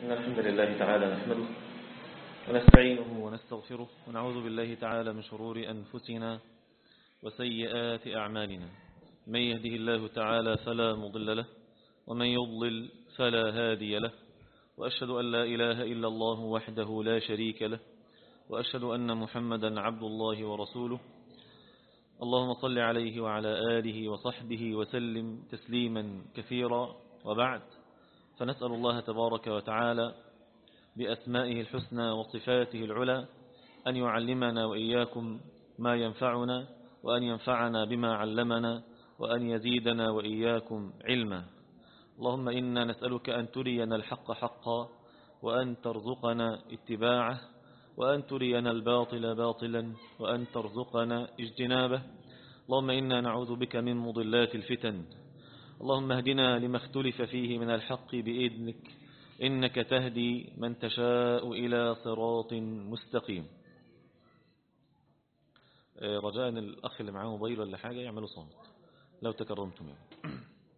إن الحمد لله تعالى نحمده ونستعينه ونستغفره ونعوذ بالله تعالى من شرور أنفسنا وسيئات أعمالنا. من يهده الله تعالى فلا مضل له ومن يضلل فلا هادي له، وأشهد أن لا إله إلا الله وحده لا شريك له، وأشهد أن محمدا عبد الله ورسوله. اللهم صل عليه وعلى آله وصحبه وسلم تسليما كثيرا، وبعد، فنسأل الله تبارك وتعالى بأسمائه الحسنى وصفاته العلى أن يعلمنا وإياكم ما ينفعنا، وأن ينفعنا بما علمنا، وأن يزيدنا وإياكم علما. اللهم إنا نسألك أن ترينا الحق حقا، وأن ترزقنا اتباعه، وأن ترينا الباطل باطلا، وأن ترزقنا اجتنابه. اللهم إنا نعوذ بك من مضلات الفتن. اللهم اهدنا لما اختلف فيه من الحق بإذنك، إنك تهدي من تشاء إلى صراط مستقيم. رجاء الأخ اللي معاه موبايل ولا حاجة يعملوا صامت لو تكرمتم يعني.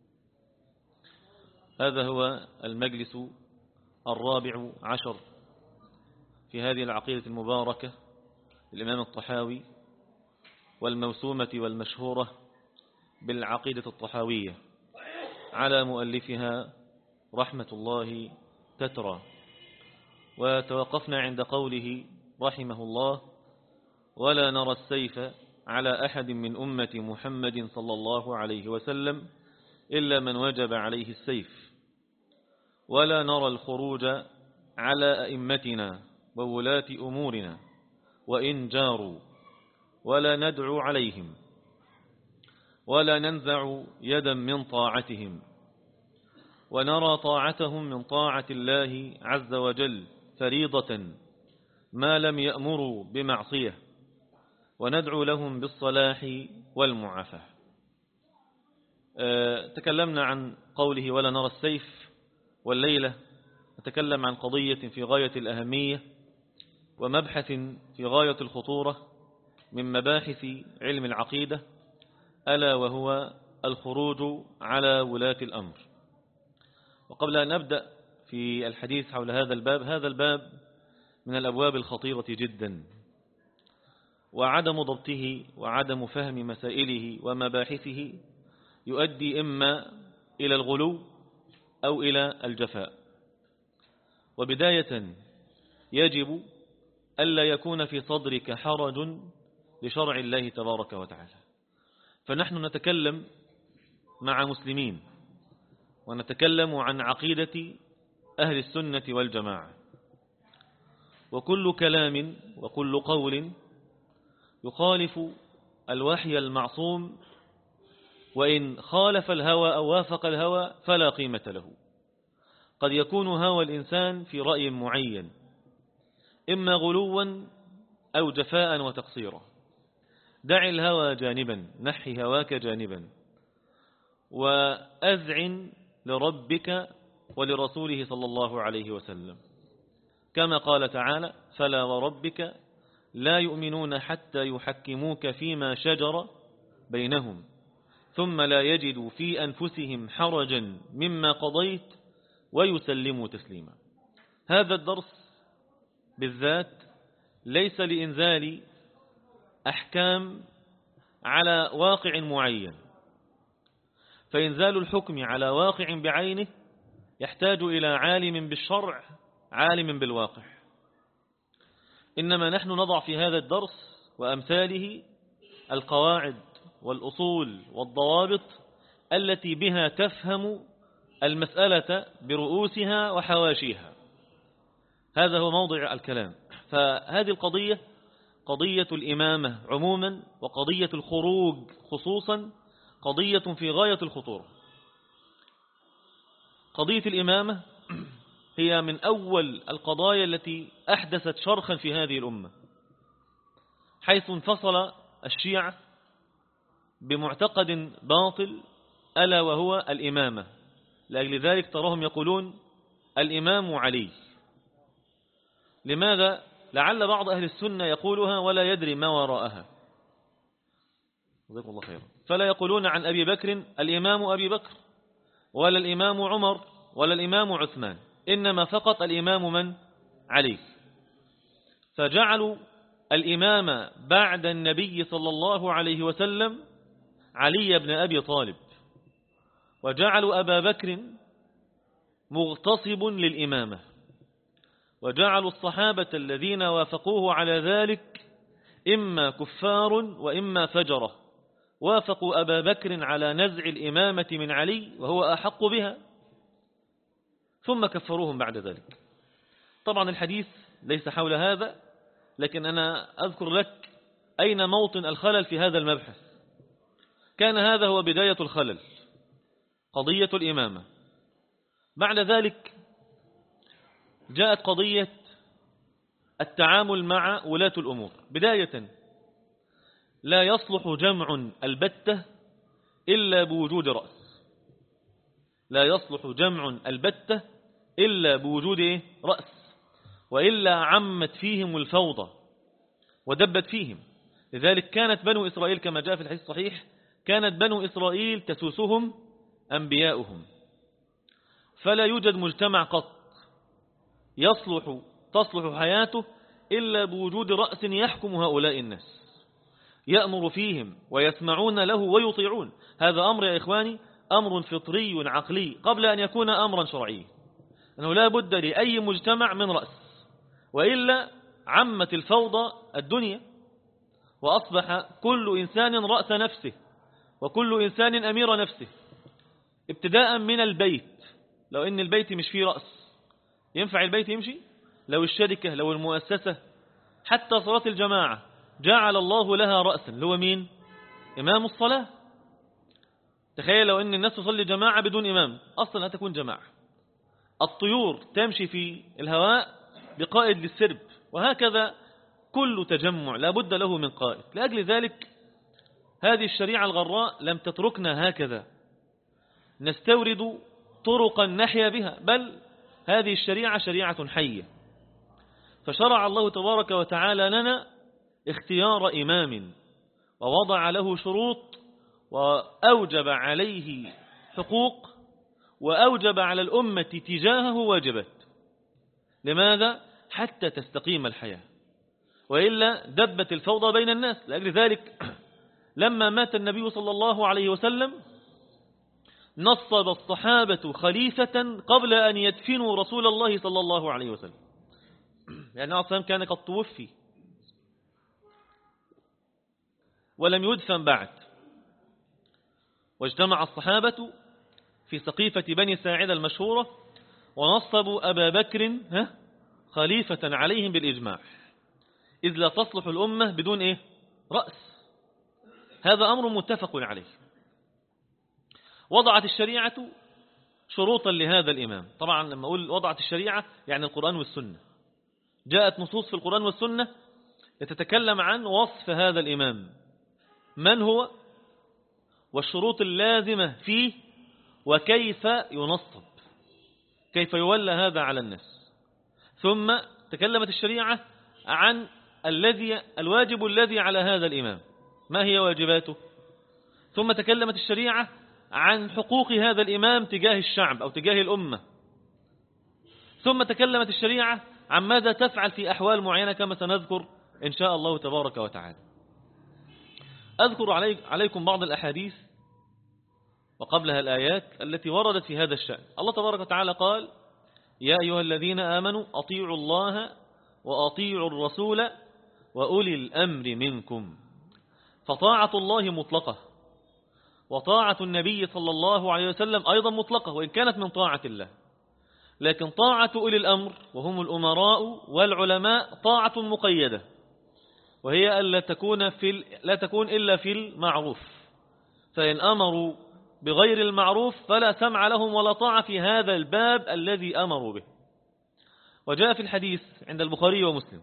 هذا هو المجلس الرابع عشر في هذه العقيدة المباركة للإمام الطحاوي، والموسومة والمشهورة بالعقيدة الطحاوية، على مؤلفها رحمة الله تترى. وتوقفنا عند قوله رحمه الله: ولا نرى السيف على أحد من أمة محمد صلى الله عليه وسلم إلا من وجب عليه السيف، ولا نرى الخروج على أئمتنا وولاة أمورنا وإن جاروا، ولا ندعو عليهم، ولا ننزع يدا من طاعتهم، ونرى طاعتهم من طاعة الله عز وجل فريضة ما لم يأمروا بمعصية، وندعو لهم بالصلاح والمعافاة. تكلمنا عن قوله ولا نرى السيف، والليلة نتكلم عن قضية في غاية الأهمية ومبحث في غاية الخطورة من مباحث علم العقيدة، ألا وهو الخروج على ولاة الأمر. وقبل أن نبدأ في الحديث حول هذا الباب، هذا الباب من الأبواب الخطيرة جدا، وعدم ضبطه وعدم فهم مسائله ومباحثه يؤدي إما إلى الغلو أو إلى الجفاء. وبداية يجب ألا يكون في صدرك حرج لشرع الله تبارك وتعالى، فنحن نتكلم مع مسلمين ونتكلم عن عقيدة أهل السنة والجماعة، وكل كلام وكل قول يخالف الوحي المعصوم، وإن خالف الهوى أو وافق الهوى فلا قيمة له. قد يكون هوى الإنسان في رأي معين، إما غلوا أو جفاء وتقصيرا. دع الهوى جانبا، نحي هواك جانبا، وأذعن لربك ولرسوله صلى الله عليه وسلم، كما قال تعالى: فلا وربك لا يؤمنون حتى يحكموك فيما شجر بينهم ثم لا يجدوا في أنفسهم حرجا مما قضيت ويسلموا تسليما. هذا الدرس بالذات ليس لإنزال أحكام على واقع معين، فإنزال الحكم على واقع بعينه يحتاج إلى عالم بالشرع عالم بالواقع. إنما نحن نضع في هذا الدرس وأمثاله القواعد والأصول والضوابط التي بها تفهم المسألة برؤوسها وحواشيها. هذا هو موضع الكلام. فهذه القضية قضية الإمامة عموما، وقضية الخروج خصوصا قضية في غاية الخطورة. قضية الإمامة هي من أول القضايا التي أحدثت شرخا في هذه الأمة، حيث انفصل الشيعة بمعتقد باطل ألا وهو الإمامة. لأجل ذلك تراهم يقولون الإمام علي. لماذا؟ لعل بعض أهل السنة يقولها ولا يدري ما وراءها. جزاكم الله خيرا. فلا يقولون عن أبي بكر الإمام أبي بكر، ولا الإمام عمر، ولا الإمام عثمان، إنما فقط الإمام من؟ علي. فجعلوا الإمام بعد النبي صلى الله عليه وسلم علي بن أبي طالب، وجعلوا أبا بكر مغتصب للإمامة، وجعلوا الصحابة الذين وافقوه على ذلك إما كفار وإما فجرة، وافقوا أبا بكر على نزع الإمامة من علي وهو أحق بها، ثم كفروهم بعد ذلك. طبعا الحديث ليس حول هذا، لكن أنا أذكر لك أين موطن الخلل في هذا المبحث. كان هذا هو بداية الخلل، قضية الإمامة. بعد ذلك جاءت قضية التعامل مع ولاة الأمور. بداية لا يصلح جمع البتة إلا بوجود رأس، لا يصلح جمع البتة إلا بوجود رأس، وإلا عمت فيهم الفوضى ودبت فيهم. لذلك كانت بنو إسرائيل كما جاء في الحديث الصحيح، كانت بنو إسرائيل تسوسهم أنبياؤهم، فلا يوجد مجتمع قط تصلح حياته إلا بوجود رأس يحكم هؤلاء الناس، يأمر فيهم ويسمعون له ويطيعون. هذا أمر يا إخواني أمر فطري عقلي قبل أن يكون أمرا شرعيا، أنه لا بد لأي مجتمع من رأس، وإلا عمت الفوضى الدنيا، وأصبح كل إنسان رأس نفسه، وكل إنسان أمير نفسه، ابتداء من البيت. لو إن البيت مش فيه رأس ينفع البيت يمشي؟ لو الشركة، لو المؤسسة، حتى صلاة الجماعة جعل الله لها رأسا، اللي هو مين؟ إمام الصلاة. تخيل لو إن الناس تصلي جماعة بدون إمام، أصلا لا تكون جماعة. الطيور تمشي في الهواء بقائد للسرب، وهكذا كل تجمع لا بد له من قائد. لأجل ذلك هذه الشريعة الغراء لم تتركنا هكذا نستورد طرقا نحيا بها، بل هذه الشريعة شريعة حية. فشرع الله تبارك وتعالى لنا اختيار إمام، ووضع له شروط، وأوجب عليه حقوق، وأوجب على الأمة تجاهه واجبات. لماذا؟ حتى تستقيم الحياة، وإلا دبت الفوضى بين الناس. لأجل ذلك لما مات النبي صلى الله عليه وسلم نصب الصحابة خليفة قبل أن يدفنوا رسول الله صلى الله عليه وسلم، لأن أصلا كان قد توفي ولم يدفن بعد. واجتمع الصحابة في سقيفة بني ساعدة المشهورة، ونصبوا أبا بكر خليفة عليهم بالإجماع، إذ لا تصلح الأمة بدون رأس. هذا أمر متفق عليه. وضعت الشريعة شروطا لهذا الإمام. طبعا لما أقول وضعت الشريعة يعني القرآن والسنة، جاءت نصوص في القرآن والسنة يتتكلم عن وصف هذا الإمام، من هو، والشروط اللازمة فيه، وكيف ينصب، كيف يولى هذا على الناس. ثم تكلمت الشريعة عن الواجب الذي على هذا الإمام، ما هي واجباته. ثم تكلمت الشريعة عن حقوق هذا الإمام تجاه الشعب أو تجاه الأمة. ثم تكلمت الشريعة عن ماذا تفعل في أحوال معينة كما سنذكر إن شاء الله تبارك وتعالى. أذكر عليكم بعض الأحاديث وقبلها الآيات التي وردت في هذا الشأن. الله تبارك وتعالى قال: يا أيها الذين آمنوا أطيعوا الله وأطيعوا الرسول وأولي الأمر منكم. فطاعة الله مطلقة، وطاعة النبي صلى الله عليه وسلم أيضا مطلقة وإن كانت من طاعة الله. لكن طاعة أولي الأمر وهم الأمراء والعلماء طاعة مقيدة، وهي لا تكون إلا في المعروف، فإن أمروا بغير المعروف فلا سمع لهم ولا طاعة في هذا الباب الذي أمروا به. وجاء في الحديث عند البخاري ومسلم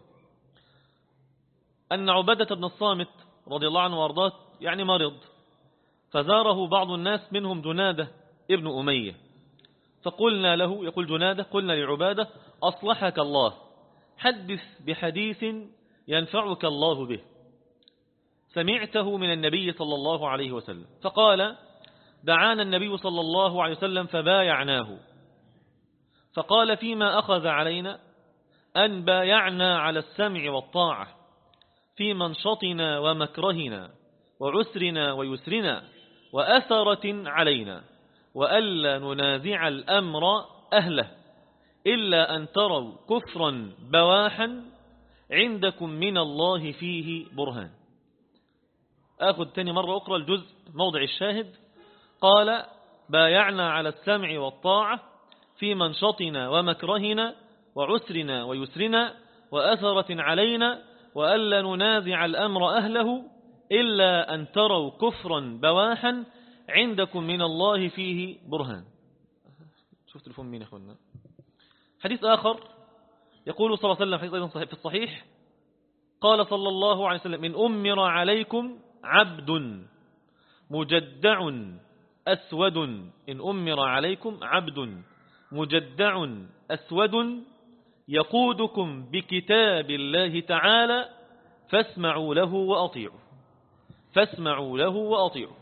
أن عبادة بن الصامت رضي الله عنه وارضاه يعني مرض، فزاره بعض الناس منهم جنادة ابن أمية، فقلنا له، يقول جنادة، قلنا لعبادة: أصلحك الله، حدث بحديث ينفعك الله به سمعته من النبي صلى الله عليه وسلم. فقال: دعانا النبي صلى الله عليه وسلم فبايعناه، فقال فيما أخذ علينا أن بايعنا على السمع والطاعة في منشطنا ومكرهنا وعسرنا ويسرنا وأثرة علينا وألا ننازع الأمر أهله إلا أن تروا كفرا بواحا عندكم من الله فيه برهان. أخذ تاني مرة أخرى الجزء موضع الشاهد. قال بايعنا على السمع والطاعة في منشطنا ومكرهنا وعسرنا ويسرنا وأثرة علينا وألا ننازع الأمر أهله إلا أن تروا كفرا بواحا عندكم من الله فيه برهان. شفت الفم مين يا أخوانا؟ حديث آخر يقول صلى الله عليه وسلم حديث أيضا في الصحيح قال صلى الله عليه وسلم من أمر عليكم عبد مجدع أسود إن أمر عليكم عبد مجدع أسود يقودكم بكتاب الله تعالى فاسمعوا له وأطيعوا. فاسمعوا له وأطيعوا.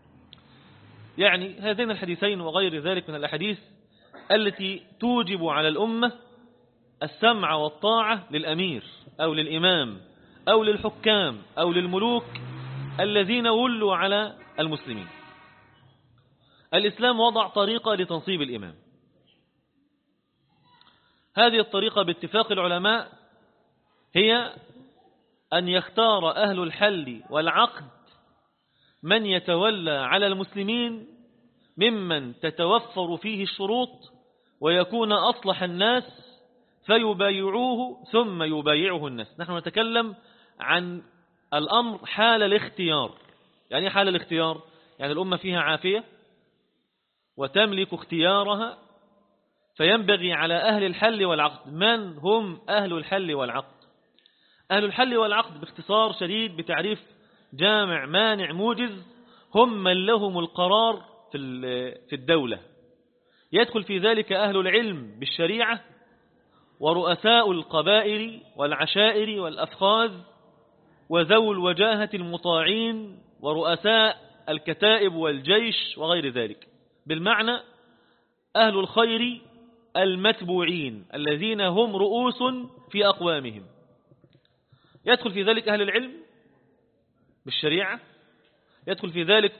يعني هذين الحديثين وغير ذلك من الأحاديث التي توجب على الأمة السمع والطاعة للأمير أو للإمام أو للحكام أو للملوك الذين ولوا على المسلمين. الإسلام وضع طريقة لتنصيب الإمام. هذه الطريقة باتفاق العلماء هي أن يختار أهل الحل والعقد من يتولى على المسلمين ممن تتوفر فيه الشروط ويكون أصلح الناس فيبايعوه ثم يبايعه الناس. نحن نتكلم عن الأمر حال الاختيار. يعني حال الاختيار يعني الأمة فيها عافية وتملك اختيارها فينبغي على أهل الحل والعقد. من هم أهل الحل والعقد؟ أهل الحل والعقد باختصار شديد بتعريف جامع مانع موجز هم من لهم القرار في الدولة. يدخل في ذلك أهل العلم بالشريعة ورؤساء القبائل والعشائر والأفخاذ وذو الوجاهة المطاعين ورؤساء الكتائب والجيش وغير ذلك. بالمعنى أهل الخير المتبوعين الذين هم رؤوس في أقوامهم. يدخل في ذلك أهل العلم بالشريعة. يدخل في ذلك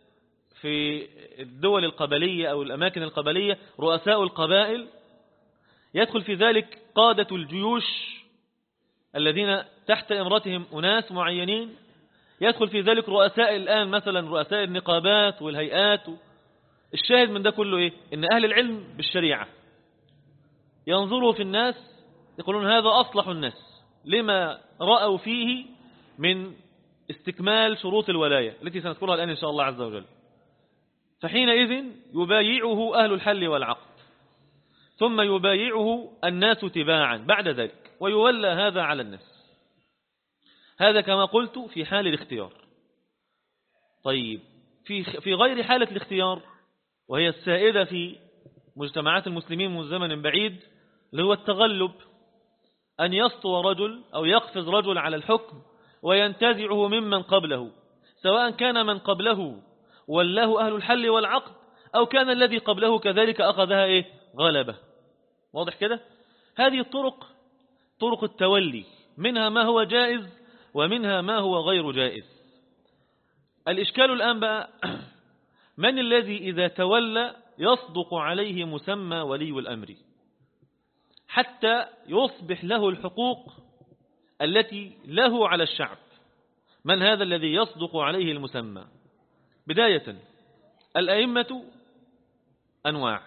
في الدول القبلية أو الأماكن القبلية رؤساء القبائل. يدخل في ذلك قادة الجيوش الذين تحت إمرتهم أناس معينين. يدخل في ذلك رؤساء الآن مثلا رؤساء النقابات والهيئات. الشاهد من ده كله إيه؟ إن أهل العلم بالشريعة ينظروا في الناس يقولون هذا أصلح الناس لما رأوا فيه من استكمال شروط الولاية التي سنذكرها الآن إن شاء الله عز وجل. فحينئذ يبايعه أهل الحل والعقد ثم يبايعه الناس تباعا بعد ذلك ويولى هذا على الناس. هذا كما قلت في حال الاختيار. طيب في غير حالة الاختيار وهي السائدة في مجتمعات المسلمين من زمن بعيد اللي هو التغلب، أن يسطو رجل أو يقفز رجل على الحكم وينتزعه ممن قبله، سواء كان من قبله وله أهل الحل والعقد أو كان الذي قبله كذلك أخذها غلبة. واضح كده؟ هذه طرق التولي، منها ما هو جائز ومنها ما هو غير جائز. الإشكال الآن بقى من الذي إذا تولى يصدق عليه مسمى ولي الأمر حتى يصبح له الحقوق التي له على الشعب؟ من هذا الذي يصدق عليه المسمى؟ بداية الأئمة أنواع.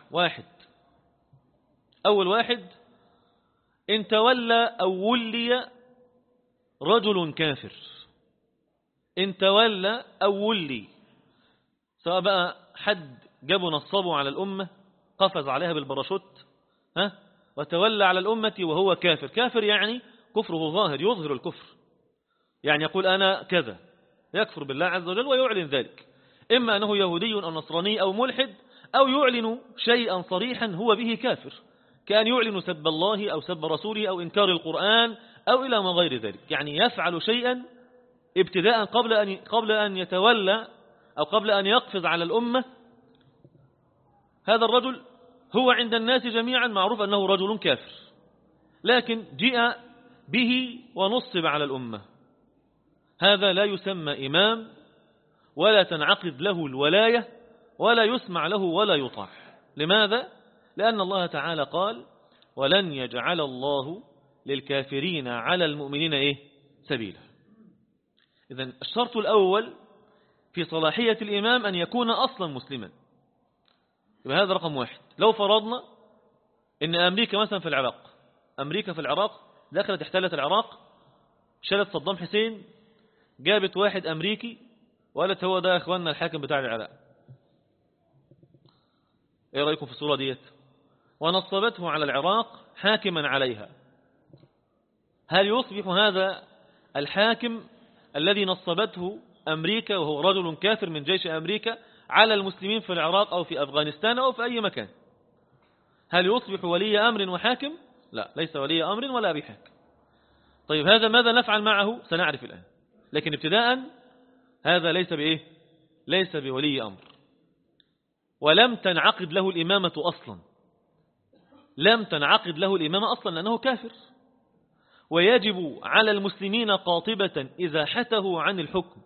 أول واحد إن تولى أو ولي رجل كافر. إن تولى أو ولي، سواء بقى حد جابوا نصبوا على الأمة قفز عليها بالبراشوت وتولى على الأمة وهو كافر. كافر يعني كفره ظاهر، يظهر الكفر، يعني يقول أنا كذا، يكفر بالله عز وجل ويعلن ذلك، إما أنه يهودي أو نصراني أو ملحد، أو يعلن شيئا صريحا هو به كافر، كأن يعلن سب الله أو سب رسوله أو إنكار القرآن أو إلى ما غير ذلك. يعني يفعل شيئا ابتداء قبل أن يتولى أو قبل أن يقفز على الأمة. هذا الرجل هو عند الناس جميعا معروف أنه رجل كافر، لكن جاء به ونصب على الأمة، هذا لا يسمى إمام ولا تنعقد له الولاية ولا يسمع له ولا يطاع. لماذا؟ لأن الله تعالى قال: ولن يجعل الله للكافرين على المؤمنين سبيلا. إذن الشرط الأول في صلاحية الإمام أن يكون أصلا مسلما. يبقى هذا رقم واحد. لو فرضنا إن أمريكا مثلا في العراق، أمريكا في العراق دخلت احتلت العراق، شالت صدام حسين، جابت واحد أمريكي وقالت هو ده أخواننا الحاكم بتاع العراق. إيه رأيكم في الصورة ديت؟ ونصبته على العراق حاكما عليها. هل يصبح هذا الحاكم الذي نصبته أمريكا وهو رجل كافر من جيش أمريكا على المسلمين في العراق أو في أفغانستان أو في أي مكان، هل يصبح ولي أمر وحاكم؟ لا، ليس ولي أمر ولا بحاكم. طيب هذا ماذا نفعل معه؟ سنعرف الآن. لكن ابتداء هذا ليس بولي أمر، ولم تنعقد له الإمامة أصلا، لم تنعقد له الإمامة أصلا لأنه كافر، ويجب على المسلمين قاطبة إذا حته عن الحكم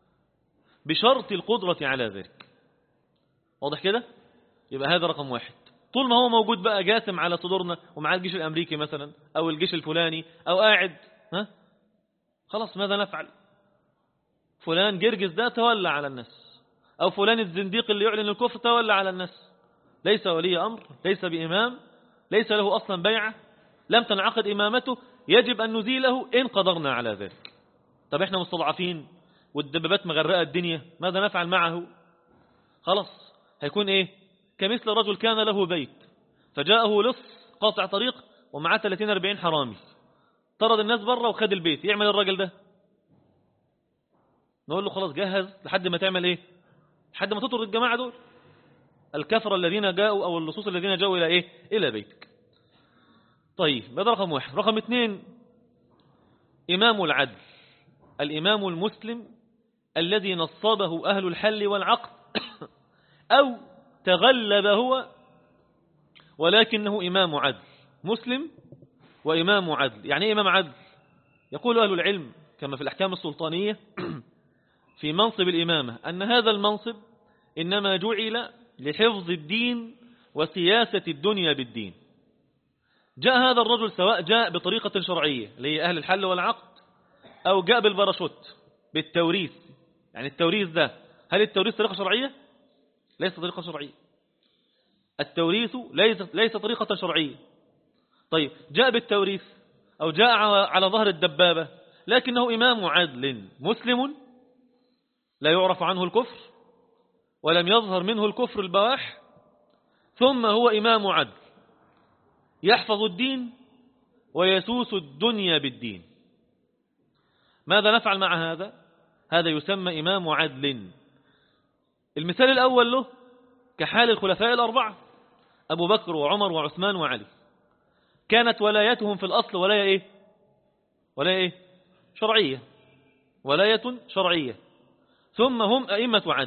بشرط القدرة على ذلك. واضح كده؟ يبقى هذا رقم واحد. طول ما هو موجود بقى جاثم على صدورنا ومع الجيش الأمريكي مثلا أو الجيش الفلاني أو قاعد، خلاص ماذا نفعل؟ فلان جرجس ده تولى على الناس، أو فلان الزنديق اللي يعلن الكفر تولى على الناس. ليس ولي أمر، ليس بإمام، ليس له أصلا بيعة، لم تنعقد إمامته، يجب أن نزيله إن قدرنا على ذلك. طب إحنا مستضعفين والدبابات مغرقة الدنيا، ماذا نفعل معه؟ خلاص هيكون كمثل رجل كان له بيت فجاءه لص قاطع طريق ومعاه 30-40 حرامي، طرد الناس بره وخد البيت، يعمل الراجل ده؟ نقول له خلاص جهز لحد ما تعمل لحد ما تطرد الجماعة دول الكفر الذين جاءوا أو اللصوص الذين جاءوا إلى بيتك. طيب هذا رقم واحد. رقم اثنين، إمام العدل، الإمام المسلم الذي نصبه أهل الحل والعقد أو تغلب هو ولكنه إمام عدل، مسلم وإمام عدل. يعني إمام عدل؟ يقول أهل العلم كما في الأحكام السلطانية في منصب الإمامة أن هذا المنصب إنما جعل لحفظ الدين وسياسة الدنيا بالدين. جاء هذا الرجل سواء جاء بطريقة شرعية اللي هي أهل الحل والعقد أو جاء بالباراشوت بالتوريث. يعني التوريث ده، هل التوريث طريقة شرعية؟ ليس طريقة شرعية. التوريث ليس طريقة شرعية. طيب جاء بالتوريث أو جاء على ظهر الدبابة لكنه إمام عدل مسلم لا يعرف عنه الكفر ولم يظهر منه الكفر البواح، ثم هو إمام عدل يحفظ الدين ويسوس الدنيا بالدين. ماذا نفعل مع هذا؟ هذا يسمى إمام عدل. المثال الأول له كحال الخلفاء الأربعة أبو بكر وعمر وعثمان وعلي، كانت ولايتهم في الأصل ولاية شرعية، ولاية شرعية، ثم هم أئمة عدل.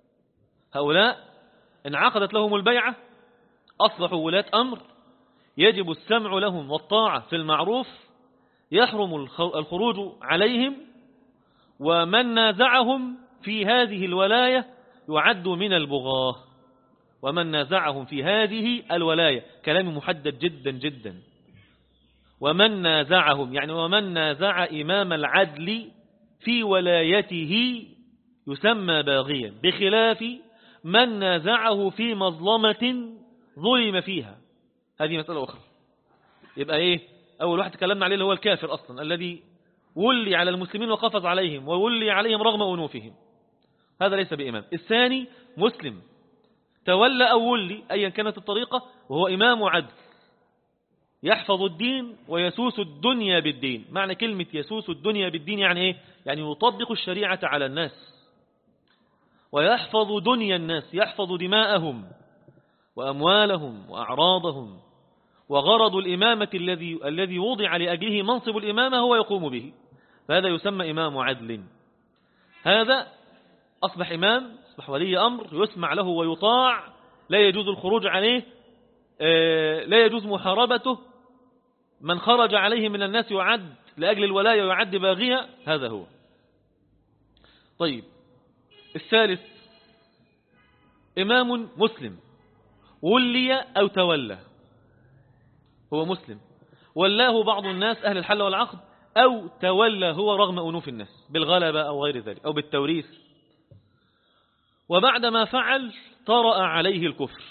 هؤلاء انعقدت لهم البيعة، أصبحوا ولاة أمر، يجب السمع لهم والطاعة في المعروف، يحرم الخروج عليهم، ومن نازعهم في هذه الولاية يعد من البغاة. ومن نازعهم في هذه الولاية، كلام محدد جدا جدا. ومن نازعهم يعني ومن نازع إمام العدل في ولايته يسمى باغيا، بخلاف من نازعه في مظلمة ظلم فيها. هذه مسألة أخرى. يبقى أول واحد تكلمنا عليه اللي هو الكافر أصلا الذي ولي على المسلمين وقفز عليهم وولي عليهم رغم أنوفهم، هذا ليس بإمام. الثاني مسلم تولى أو ولي أيا كانت الطريقة وهو إمام عدل يحفظ الدين ويسوس الدنيا بالدين. معنى كلمة يسوس الدنيا بالدين يعني يعني يطبق الشريعة على الناس ويحفظ دنيا الناس، يحفظ دماءهم وأموالهم وأعراضهم، وغرض الإمامة الذي وضع لأجله منصب الإمامة هو يقوم به، فهذا يسمى إمام عدل. هذا أصبح إمام، أصبح ولي أمر، يسمع له ويطاع، لا يجوز الخروج عليه لا يجوز محاربته، من خرج عليه من الناس يعد لأجل الولاية ويعد باغية، هذا هو. طيب الثالث إمام مسلم ولي أو تولى، هو مسلم ولاه بعض الناس أهل الحل والعقد، أو تولى هو رغم أنوف الناس بالغلبة أو غير ذلك أو بالتوريث، وبعدما فعل طرأ عليه الكفر.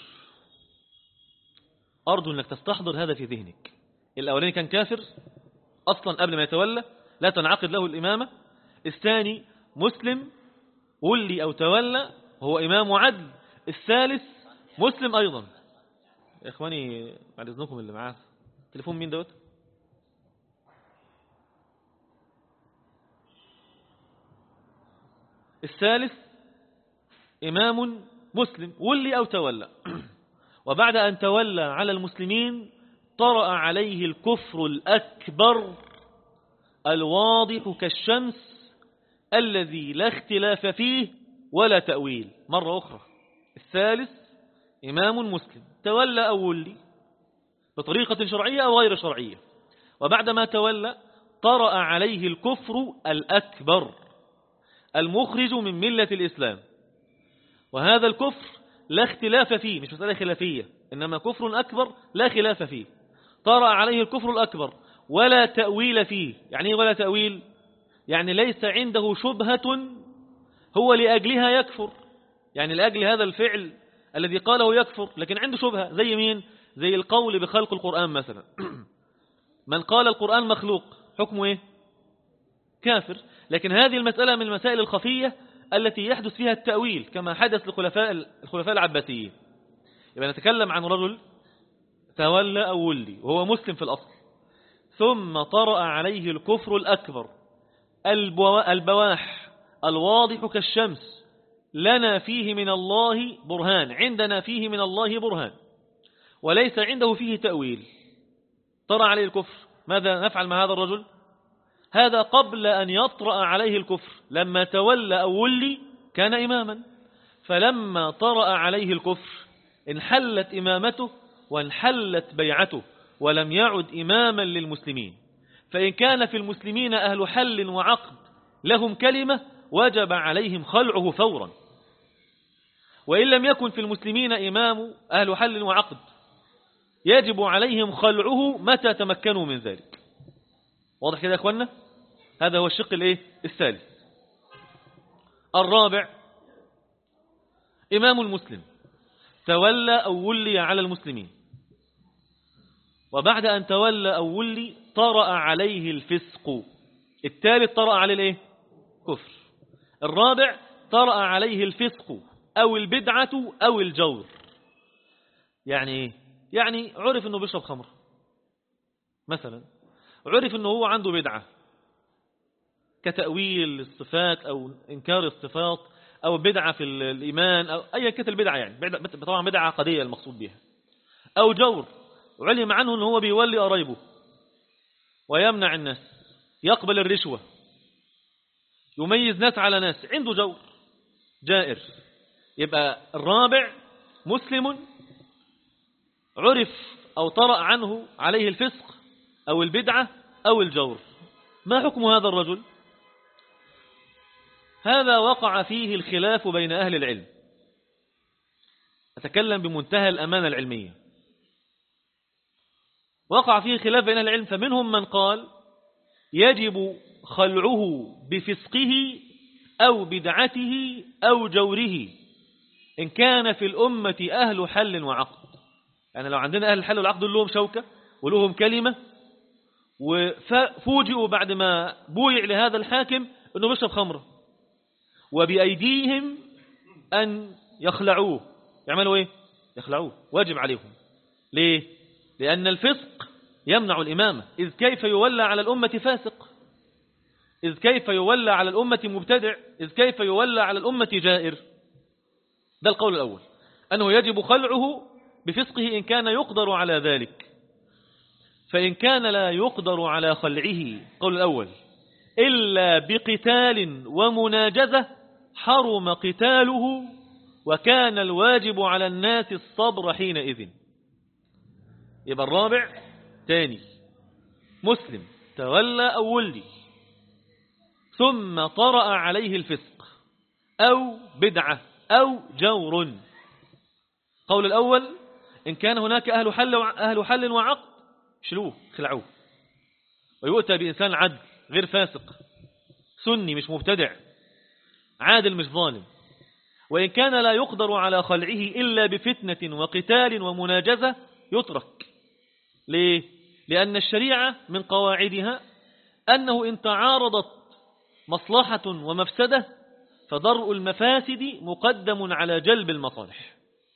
أرجو أنك تستحضر هذا في ذهنك. الأولاني كان كافر أصلا قبل ما يتولى، لا تنعقد له الإمامة. الثاني مسلم ولي أو تولى، هو إمام عدل. الثالث مسلم أيضا. يا إخواني بعد إذنكم اللي معاه تليفون مين دوت؟ الثالث إمام مسلم ولي أو تولى، وبعد أن تولى على المسلمين طرأ عليه الكفر الأكبر الواضح كالشمس الذي لا اختلاف فيه ولا تأويل. مرة أخرى، الثالث إمام مسلم تولى أو ولي بطريقة شرعية أو غير شرعية، وبعدما تولى طرأ عليه الكفر الأكبر المخرج من ملة الإسلام. وهذا الكفر لا اختلاف فيه، مش مسألة خلافية، إنما كفر أكبر لا خلاف فيه. طرأ عليه الكفر الأكبر ولا تأويل فيه. يعني إيه ولا تأويل؟ يعني ليس عنده شبهة هو لأجلها يكفر، يعني لأجل هذا الفعل الذي قاله يكفر، لكن عنده شبهة. زي مين؟ زي القول بخلق القرآن مثلا. من قال القرآن مخلوق حكمه إيه؟ كافر. لكن هذه المسألة من المسائل الخفية التي يحدث فيها التأويل كما حدث للخلفاء العباسيين. يبقى نتكلم عن رجل تولى أو ولي وهو مسلم في الأصل، ثم طرأ عليه الكفر الأكبر البواح الواضح كالشمس، لنا فيه من الله برهان، عندنا فيه من الله برهان، وليس عنده فيه تأويل. طرأ عليه الكفر، ماذا نفعل مع هذا الرجل؟ هذا قبل أن يطرأ عليه الكفر، لما تولى أو ولي كان إماما، فلما طرأ عليه الكفر انحلت إمامته وانحلت بيعته، ولم يعد إماما للمسلمين. فإن كان في المسلمين أهل حل وعقد لهم كلمة وجب عليهم خلعه فورا، وإن لم يكن في المسلمين إمام أهل حل وعقد يجب عليهم خلعه متى تمكنوا من ذلك. واضح كده يا أخوانا؟ هذا هو الشق الثالث. الرابع إمام المسلم تولى أو ولي على المسلمين، وبعد أن تولى أو ولي طرأ عليه الفسق. الثالث طرأ عليه كفر. الرابع طرأ عليه الفسق أو البدعة أو الجور. يعني إيه؟ يعني عرف أنه بيشرب خمر مثلا، عرف أنه هو عنده بدعة كتأويل الصفات أو إنكار الصفات أو بدعة في الإيمان أو أي كانت البدعة، يعني طبعا بدعة عقدية المقصود بها، أو جور، علم عنه أنه هو بيولي قرايبه ويمنع الناس، يقبل الرشوة، يميز ناس على ناس، عنده جور جائر. يبقى الرابع مسلم عرف أو طرأ عنه عليه الفسق أو البدعة أو الجور. ما حكم هذا الرجل؟ هذا وقع فيه الخلاف بين أهل العلم. أتكلم بمنتهى الأمانة العلمية. وقع فيه خلاف بين أهل العلم، فمنهم من قال يجب خلعه بفسقه أو بدعته أو جوره إن كان في الأمة أهل حل وعقد. يعني لو عندنا أهل الحل والعقد لهم شوكة ولهم كلمة، وفوجئوا بعد ما بويع لهذا الحاكم أنه بيشرب خمرة، وبأيديهم أن يخلعوه، يعملوا إيه؟ يخلعوه، واجب عليهم. ليه؟ لأن الفسق يمنع الإمامة. إذ كيف يولى على الأمة فاسق؟ إذ كيف يولى على الأمة مبتدع؟ إذ كيف يولى على الأمة جائر؟ ده القول الأول، أنه يجب خلعه بفسقه إن كان يقدر على ذلك. فإن كان لا يقدر على خلعه، قول الأول، إلا بقتال ومناجزة حرم قتاله، وكان الواجب على الناس الصبر حينئذ. يبقى الرابع تاني مسلم تولى أو ولي ثم طرأ عليه الفسق أو بدعة أو جور. قول الأول إن كان هناك أهل حل وعقد شلوه خلعوه، ويؤتى بإنسان عدل غير فاسق سني مش مبتدع عادل مش ظالم. وإن كان لا يقدر على خلعه إلا بفتنة وقتال ومناجزة يترك. ليه؟ لأن الشريعة من قواعدها أنه إن تعارضت مصلحة ومفسدة فدرء المفاسد مقدم على جلب المصالح.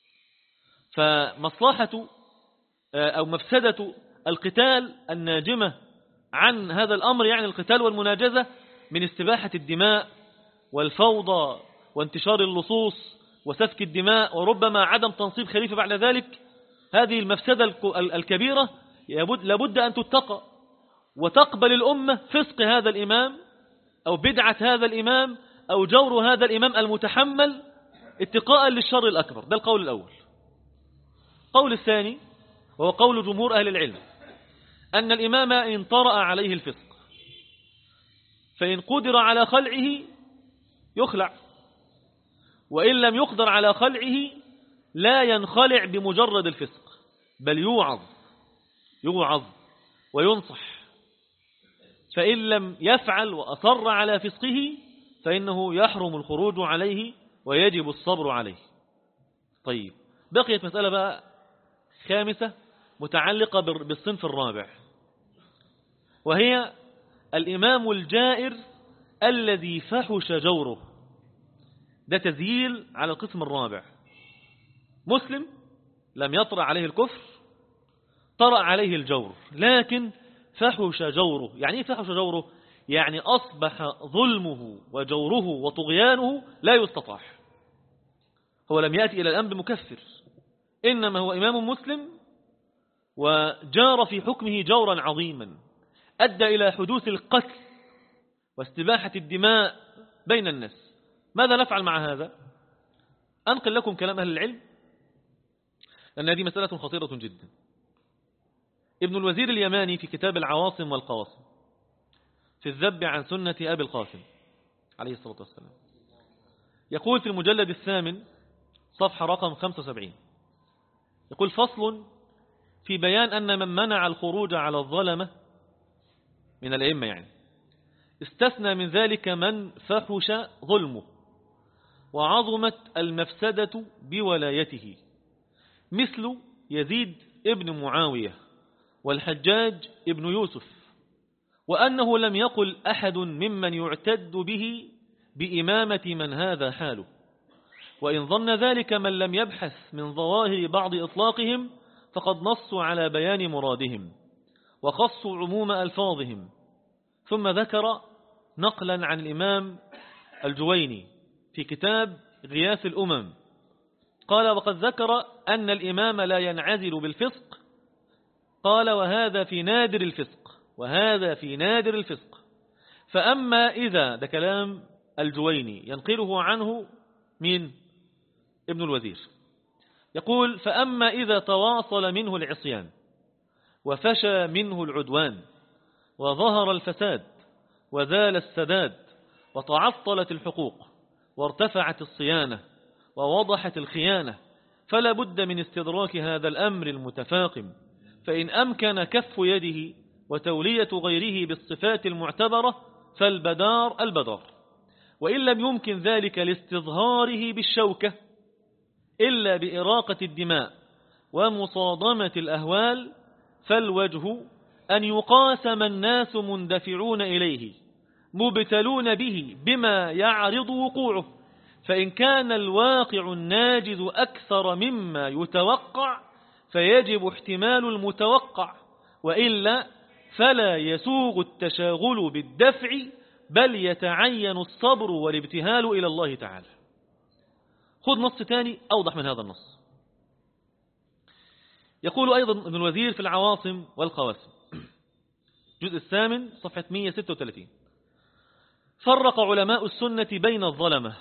فمصلحة أو مفسدة القتال الناجمة عن هذا الأمر يعني القتال والمناجزة من استباحة الدماء والفوضى وانتشار اللصوص وسفك الدماء وربما عدم تنصيب خليفة بعد ذلك. هذه المفسدة الكبيرة لابد أن تتقى، وتقبل الأمة فسق هذا الإمام أو بدعة هذا الإمام أو جور هذا الإمام المتحمل اتقاء للشر الأكبر. ده القول الأول. القول الثاني وهو قول جمهور أهل العلم أن الإمام إن طرأ عليه الفسق فإن قدر على خلعه يخلع، وإن لم يقدر على خلعه لا ينخلع بمجرد الفسق بل يوعظ وينصح. فإن لم يفعل وأصر على فسقه فإنه يحرم الخروج عليه ويجب الصبر عليه. طيب بقيت مسألة بقى خامسة متعلقة بالصنف الرابع، وهي الإمام الجائر الذي فحش جوره. ده تزييل على القسم الرابع. مسلم لم يطرأ عليه الكفر، طرأ عليه الجور لكن فحش جوره. يعني ايه فحش جوره؟ يعني أصبح ظلمه وجوره وطغيانه لا يستطاع. هو لم يأتي إلى الآن بمكفر، إنما هو إمام مسلم وجار في حكمه جورا عظيما أدى إلى حدوث القتل واستباحة الدماء بين الناس. ماذا نفعل مع هذا؟ أنقل لكم كلام أهل العلم لأن هذه مسألة خطيرة جدا. ابن الوزير اليماني في كتاب العواصم والقواصم في الذب عن سنة أبي القاسم عليه الصلاة والسلام يقول في المجلد 8 صفحة رقم 75 يقول فصل في بيان أن من منع الخروج على الظلمة من الأئمة يعني استثنى من ذلك من فحش ظلمه وعظمت المفسدة بولايته مثل يزيد ابن معاوية والحجاج ابن يوسف، وأنه لم يقل أحد ممن يعتد به بإمامة من هذا حاله. وإن ظن ذلك من لم يبحث من ظواهر بعض إطلاقهم فقد نصوا على بيان مرادهم وخصوا عموم ألفاظهم. ثم ذكر نقلا عن الإمام الجويني في كتاب غياث الأمم قال وقد ذكر أن الإمام لا ينعزل بالفسق، قال وهذا في نادر الفسق فأما إذا، ده كلام الجويني ينقله عنه من ابن الوزير، يقول فأما إذا تواصل منه العصيان وفشى منه العدوان وظهر الفساد وزال السداد وتعطلت الحقوق وارتفعت الصيانة ووضحت الخيانة فلا بد من استدراك هذا الأمر المتفاقم. فإن أمكن كف يده وتولية غيره بالصفات المعتبرة فالبدار البدار، وإن لم يمكن ذلك لاستظهاره بالشوكة إلا بإراقة الدماء ومصادمة الأهوال فالوجه أن يقاسم الناس مندفعون إليه مبتلون به بما يعرض وقوعه، فإن كان الواقع الناجز أكثر مما يتوقع فيجب احتمال المتوقع، وإلا فلا يسوغ التشاغل بالدفع بل يتعين الصبر والابتهال إلى الله تعالى. خذ نص تاني أوضح من هذا النص. يقول أيضا ابن الوزير في العواصم والقواسم جزء 8 صفحة 136 فرق علماء السنة بين الظلمة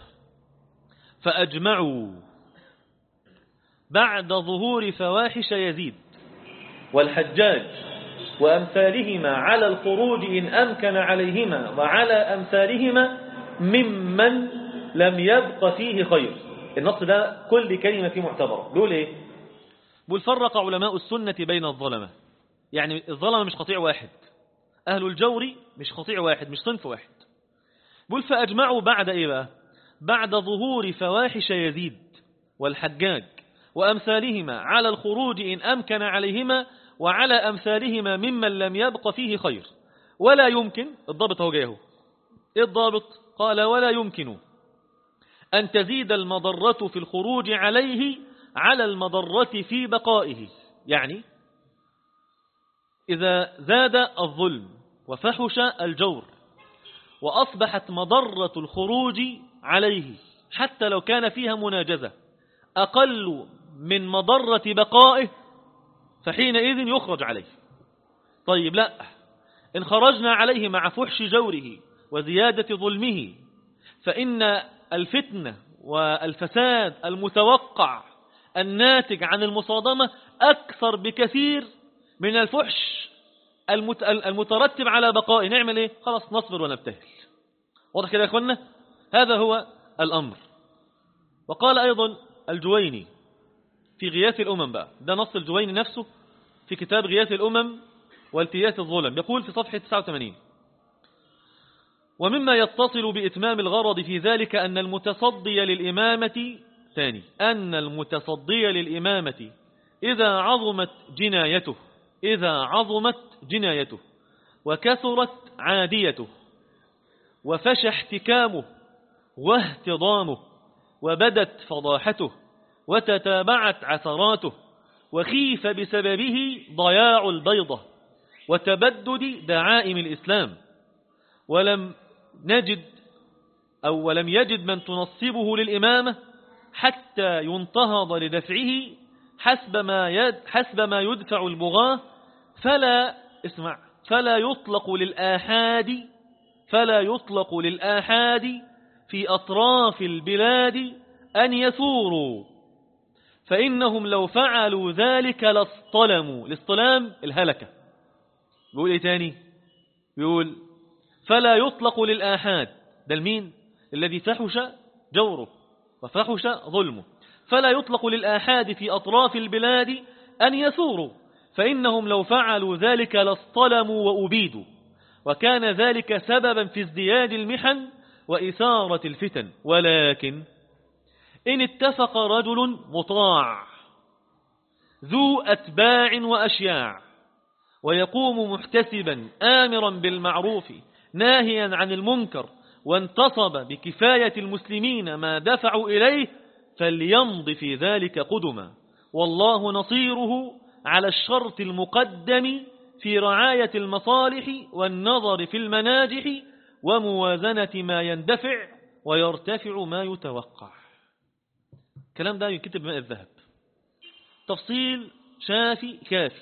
فأجمعوا بعد ظهور فواحش يزيد والحجاج وأمثالهما على الخروج إن أمكن عليهما وعلى أمثالهما ممن لم يبق فيه خير. النص ده كل كلمة فيه معتبرة. بيقول إيه؟ بيقول فرق علماء السنة بين الظلمة، يعني الظلمة مش قطيع واحد، أهل الجور مش قطيع واحد، مش صنف واحد. بيقول فأجمعوا بعد إيه بقى؟ بعد ظهور فواحش يزيد والحجاج وأمثالهما على الخروج إن أمكن عليهما وعلى أمثالهما ممن لم يبق فيه خير. ولا يمكن، الضابط هو جايه، إيه الضابط؟ قال ولا يمكن أن تزيد المضرة في الخروج عليه على المضرة في بقائه. يعني إذا زاد الظلم وفحش الجور وأصبحت مضرة الخروج عليه حتى لو كان فيها مناجزة أقل من مضرة بقائه فحينئذ يخرج عليه. طيب لا، إن خرجنا عليه مع فحش جوره وزيادة ظلمه فإن الفتنة والفساد المتوقع الناتج عن المصادمة أكثر بكثير من الفحش المترتب على بقائه. نعمل إيه؟ خلاص نصبر ونبتهل. واضح كده يا أخوانا؟ هذا هو الأمر. وقال أيضا الجويني في غياث الأمم، بقى ده نص الجويني نفسه في كتاب غياث الأمم والتياث الظلم، يقول في صفحة 89: ومما يتصل بإتمام الغرض في ذلك أن المتصدي للإمامة ثاني أن المتصدي للإمامة إذا عظمت جنايته وكثرت عاديته وفشى احتكامه واهتضامه وبدت فضاحته وتتابعت عثراته وخيف بسببه ضياع البيضة وتبدد دعائم الإسلام ولم يجد من تنصبه للإمامة حتى ينتهض لدفعه حسب ما يدفع البغاة فلا يطلق للآحاد في أطراف البلاد أن يثوروا فإنهم لو فعلوا ذلك لاصطلموا. الاصطلام الهلكة. بيقول إيه تاني؟ بيقول فلا يطلق للآحاد، ده المين؟ الذي فحش جوره وفحش ظلمه. فلا يطلق للآحاد في أطراف البلاد أن يثوروا فإنهم لو فعلوا ذلك لاصطلموا وأبيدوا، وكان ذلك سببا في ازدياد المحن وإثارة الفتن. ولكن إن اتفق رجل مطاع ذو أتباع وأشياع ويقوم محتسبا آمرا بالمعروف ناهيا عن المنكر وانتصب بكفاية المسلمين ما دفعوا إليه فليمض في ذلك قدما، والله نصيره على الشرط المقدم في رعاية المصالح والنظر في المناجح وموازنة ما يندفع ويرتفع ما يتوقع. الكلام ده يكتب بماء الذهب، تفصيل شافي كافي.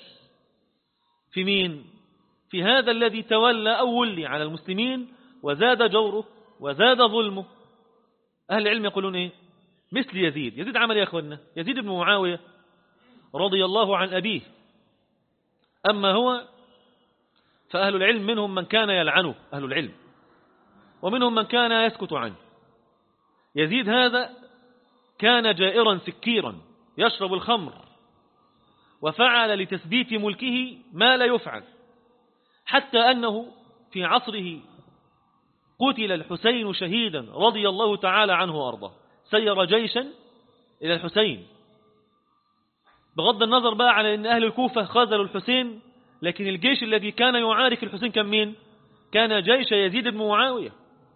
في مين؟ في هذا الذي تولى أو ولي على المسلمين وزاد جوره وزاد ظلمه. أهل العلم يقولون إيه؟ مثل يزيد عمل يا أخوانا، يزيد بن معاوية رضي الله عن أبيه، أما هو فأهل العلم منهم من كان يلعنه أهل العلم ومنهم من كان يسكت عنه. يزيد هذا كان جائرا سكيرا يشرب الخمر وفعل لتثبيت ملكه ما لا يفعل، حتى أنه في عصره قتل الحسين شهيدا رضي الله تعالى عنه وأرضاه. سير جيشا إلى الحسين، بغض النظر بقى على أن أهل الكوفة خذلوا الحسين، لكن الجيش الذي كان يعارك الحسين كان مين؟ كان جيش يزيد بن معاوية،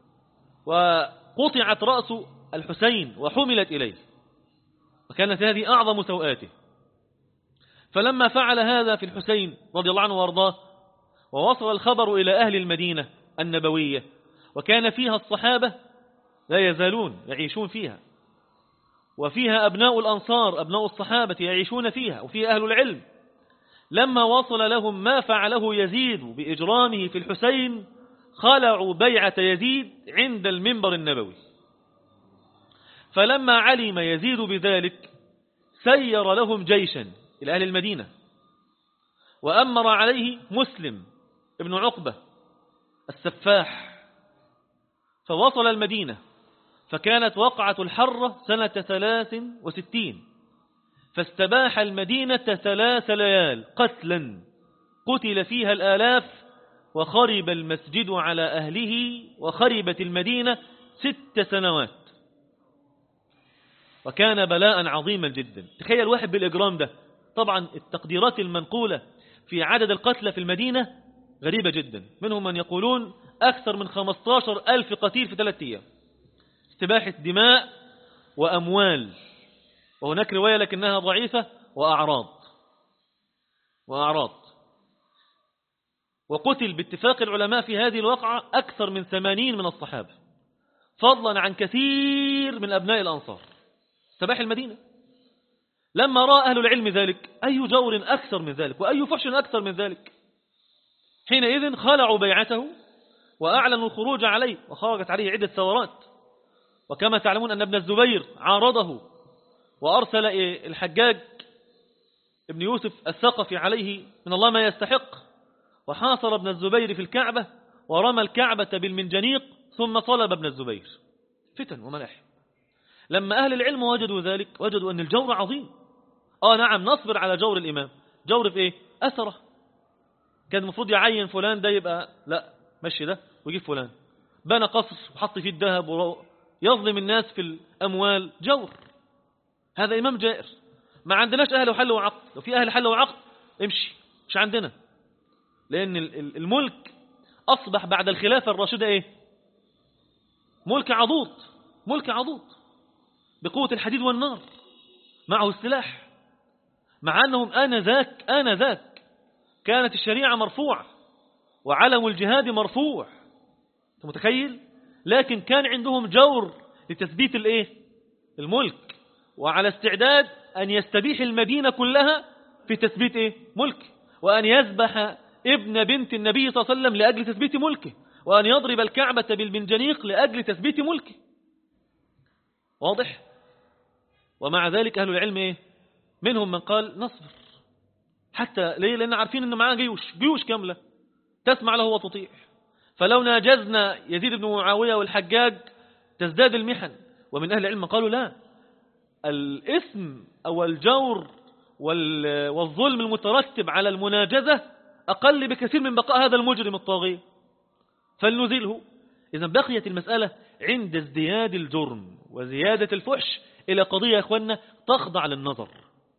وقطعت رأس الحسين وحملت إليه، وكانت هذه أعظم سوءاته. فلما فعل هذا في الحسين رضي الله عنه وارضاه ووصل الخبر إلى أهل المدينة النبوية، وكان فيها الصحابة لا يزالون يعيشون فيها، وفيها أبناء الأنصار أبناء الصحابة يعيشون فيها، وفيها أهل العلم. لما وصل لهم ما فعله يزيد بإجرامه في الحسين خلعوا بيعة يزيد عند المنبر النبوي. فلما علم يزيد بذلك سير لهم جيشا إلى أهل المدينة وأمر عليه مسلم ابن عقبة السفاح، فوصل المدينة، فكانت وقعة الحرة سنة 63، فاستباح المدينة 3 ليال قتلا قتل فيها الآلاف، وخرب المسجد على أهله، وخربت المدينة 6 سنوات. وكان بلاء عظيما جدا. تخيل واحد بالإجرام ده. طبعا التقديرات المنقولة في عدد القتلى في المدينة غريبة جدا، منهم من يقولون أكثر من 15,000 قتيل في 3 أيام، استباحة دماء وأموال، وهناك رواية لكنها ضعيفة، وأعراض. وقتل باتفاق العلماء في هذه الوقعة أكثر من 80 من الصحابة، فضلا عن كثير من أبناء الأنصار. استباح المدينة. لما رأى أهل العلم ذلك، أي جور أكثر من ذلك وأي فحش أكثر من ذلك، حينئذ خلعوا بيعته وأعلنوا الخروج عليه، وخرجت عليه عدة ثورات. وكما تعلمون أن ابن الزبير عارضه، وأرسل الحجاج ابن يوسف الثقفي عليه من الله ما يستحق، وحاصر ابن الزبير في الكعبة، ورمى الكعبة بالمنجنيق، ثم صلب ابن الزبير. فتن وملاحم. لما أهل العلم وجدوا ذلك، وجدوا أن الجور عظيم. نعم، نصبر على جور الإمام. جور في إيه؟ أثره. كان المفروض يعين فلان ده، يبقى لا، مشي ده ويجيب فلان. بنى قصر وحط فيه الذهب، يظلم الناس في الأموال. جور. هذا إمام جائر. ما عندناش أهل حل وعقد. لو في أهل حل وعقد امشي، مش عندنا. لأن الملك أصبح بعد الخلافة الراشدة إيه؟ ملك عضوض بقوة الحديد والنار، معه السلاح، مع أنهم آنذاك كانت الشريعة مرفوعة وعلم الجهاد مرفوع. أنت متخيل؟ لكن كان عندهم جور لتثبيت الملك، وعلى استعداد أن يستبيح المدينة كلها في تثبيت ملك، وأن يذبح ابن بنت النبي صلى الله عليه وسلم لأجل تثبيت ملكه، وأن يضرب الكعبة بالمنجنيق لأجل تثبيت ملكه. واضح؟ ومع ذلك أهل العلم منهم من قال نصبر، حتى ليه؟ لأن عارفين أنه معاه جيوش كاملة تسمع له وتطيع. فلو ناجزنا يزيد بن معاوية والحجاج تزداد المحن. ومن أهل العلم قالوا لا، الإثم أو الجور والظلم المترتب على المناجزة أقل بكثير من بقاء هذا المجرم الطاغية، فلنزله. إذن بقيت المسألة عند ازدياد الجرم وزيادة الفحش إلى قضية يا أخوانا تخضع للنظر.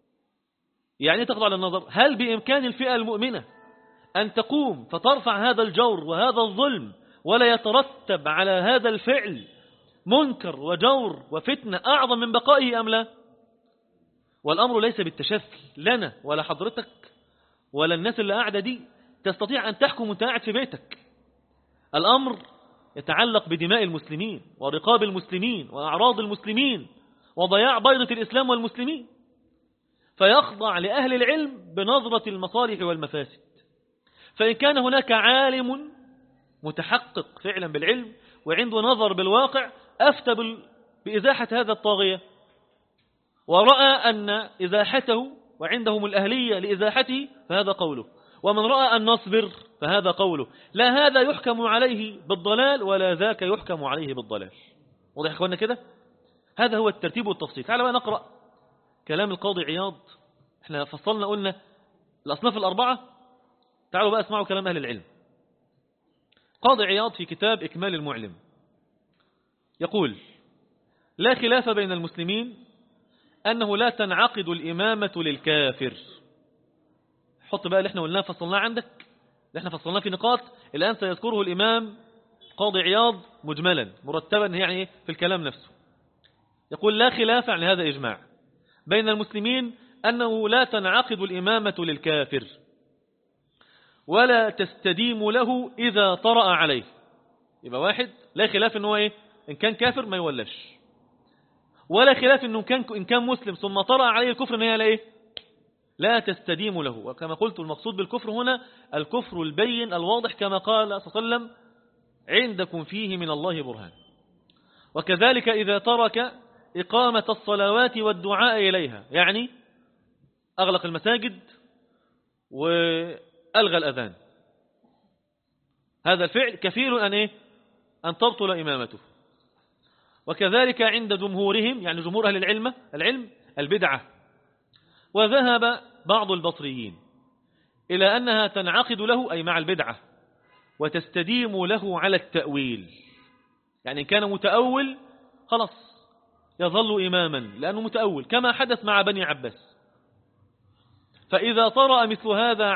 يعني تخضع للنظر. هل بإمكان الفئة المؤمنة أن تقوم فترفع هذا الجور وهذا الظلم، ولا يترتب على هذا الفعل منكر وجور وفتنة أعظم من بقائه أم لا؟ والأمر ليس بالتشفي لنا ولا حضرتك ولا الناس اللي قاعدة دي تستطيع أن تحكم وانت قاعد في بيتك. الأمر يتعلق بدماء المسلمين ورقاب المسلمين وأعراض المسلمين وضياع بيضة الإسلام والمسلمين، فيخضع لأهل العلم بنظرة المصالح والمفاسد. فإن كان هناك عالم متحقق فعلا بالعلم وعنده نظر بالواقع، أفتى بإزاحة هذا الطاغية، ورأى أن إزاحته وعندهم الأهلية لإزاحته فهذا قوله، ومن رأى أن نصبر فهذا قوله. لا هذا يحكم عليه بالضلال ولا ذاك يحكم عليه بالضلال. واضح يا اخوانا كده؟ هذا هو الترتيب والتفصيل. تعالوا بقى نقرأ كلام القاضي عياض. احنا فصلنا قلنا الأصناف الأربعة، تعالوا بقى اسمعوا كلام أهل العلم. قاضي عياض في كتاب إكمال المعلم يقول: لا خلاف بين المسلمين أنه لا تنعقد الإمامة للكافر. حط بقى اللي احنا قلناه فصلناه عندك، اللي احنا فصلناه في نقاط الآن سيذكره الإمام قاضي عياض مجملا مرتبا يعني في الكلام نفسه. يقول: لا خلاف، يعني هذا إجماع بين المسلمين أنه لا تنعقد الإمامة للكافر ولا تستديم له إذا طرأ عليه. يبقى واحد لا خلاف أنه إن كان كافر ما يولش، ولا خلاف أنه إن كان مسلم ثم طرأ عليه الكفر أنه لا تستديم له. وكما قلت المقصود بالكفر هنا الكفر البين الواضح، كما قال صلى الله عليه وسلم: عندكم فيه من الله برهان. وكذلك إذا ترك إقامة الصلوات والدعاء إليها، يعني أغلق المساجد وألغى الأذان، هذا الفعل كفيل أن تبطل إمامته. وكذلك عند جمهورهم، يعني جمهور أهل العلم البدعة. وذهب بعض البصريين إلى أنها تنعقد له، أي مع البدعة، وتستديم له على التأويل، يعني إن كان متأول خلاص يظل إماما لأنه متأول، كما حدث مع بني عباس. فإذا طرأ مثل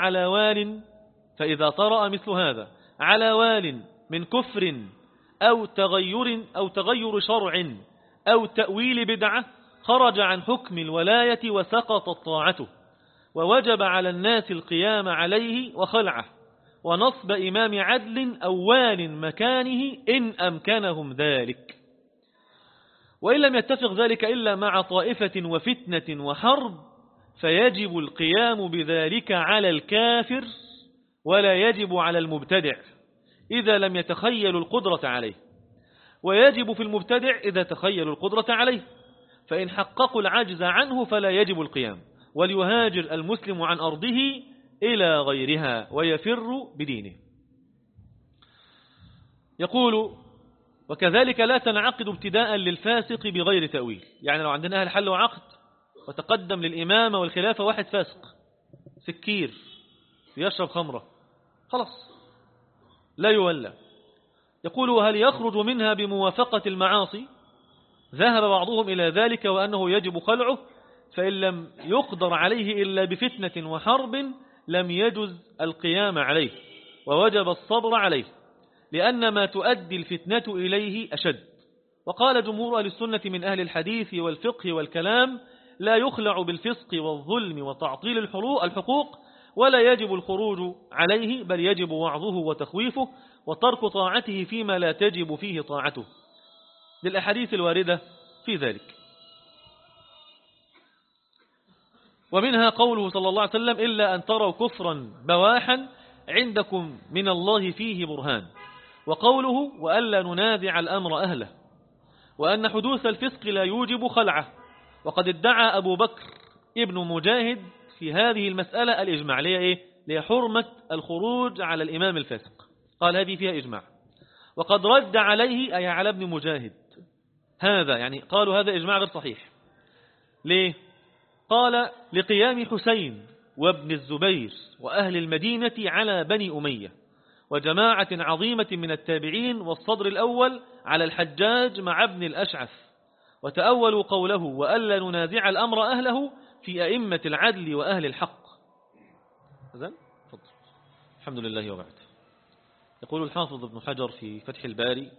هذا على وال من كفر أو تغير شرع أو تأويل بدعة، خرج عن حكم الولاية وسقطت طاعته، ووجب على الناس القيام عليه وخلعه، ونصب إمام عدل أو وال مكانه إن أمكنهم ذلك. وإن لم يتفق ذلك إلا مع طائفة وفتنة وحرب، فيجب القيام بذلك على الكافر ولا يجب على المبتدع إذا لم يتخيل القدرة عليه، ويجب في المبتدع إذا تخيلوا القدرة عليه، فإن حققوا العجز عنه فلا يجب القيام، وليهاجر المسلم عن أرضه إلى غيرها ويفر بدينه. يقول: وكذلك لا تنعقد ابتداء للفاسق بغير تأويل، يعني لو عندنا أهل حل وعقد وتقدم للإمامة والخلافة واحد فاسق سكير يشرب خمرة، خلاص لا يولى. يقول: وهل يخرج منها بموافقة المعاصي؟ ذهب بعضهم إلى ذلك وأنه يجب خلعه، فإن لم يقدر عليه إلا بفتنة وحرب لم يجز القيام عليه، ووجب الصبر عليه، لأن ما تؤدي الفتنة إليه أشد. وقال جمهور أهل السنة من أهل الحديث والفقه والكلام: لا يخلع بالفسق والظلم وتعطيل الحقوق، ولا يجب الخروج عليه، بل يجب وعظه وتخويفه وترك طاعته فيما لا تجب فيه طاعته، للأحاديث الواردة في ذلك. ومنها قوله صلى الله عليه وسلم: إلا أن تروا كفرا بواحا عندكم من الله فيه برهان. وقوله: وألا ننازع الأمر أهله، وأن حدوث الفسق لا يوجب خلعه. وقد ادعى أبو بكر ابن مجاهد في هذه المسألة الإجماع، لحرمة الخروج على الإمام الفاسق، قال هذه فيها إجماع. وقد رد عليه، أي على ابن مجاهد، هذا يعني قالوا هذا إجماع غير صحيح. ليه؟ قال: لقيام حسين وابن الزبير وأهل المدينة على بني أمية، وجماعة عظيمة من التابعين والصدر الأول على الحجاج مع ابن الأشعث، وتأولوا قوله: وألا ننازع الأمر أهله في أئمة العدل وأهل الحق. الحمد لله وبعد. يقول الحافظ ابن حجر في فتح الباري: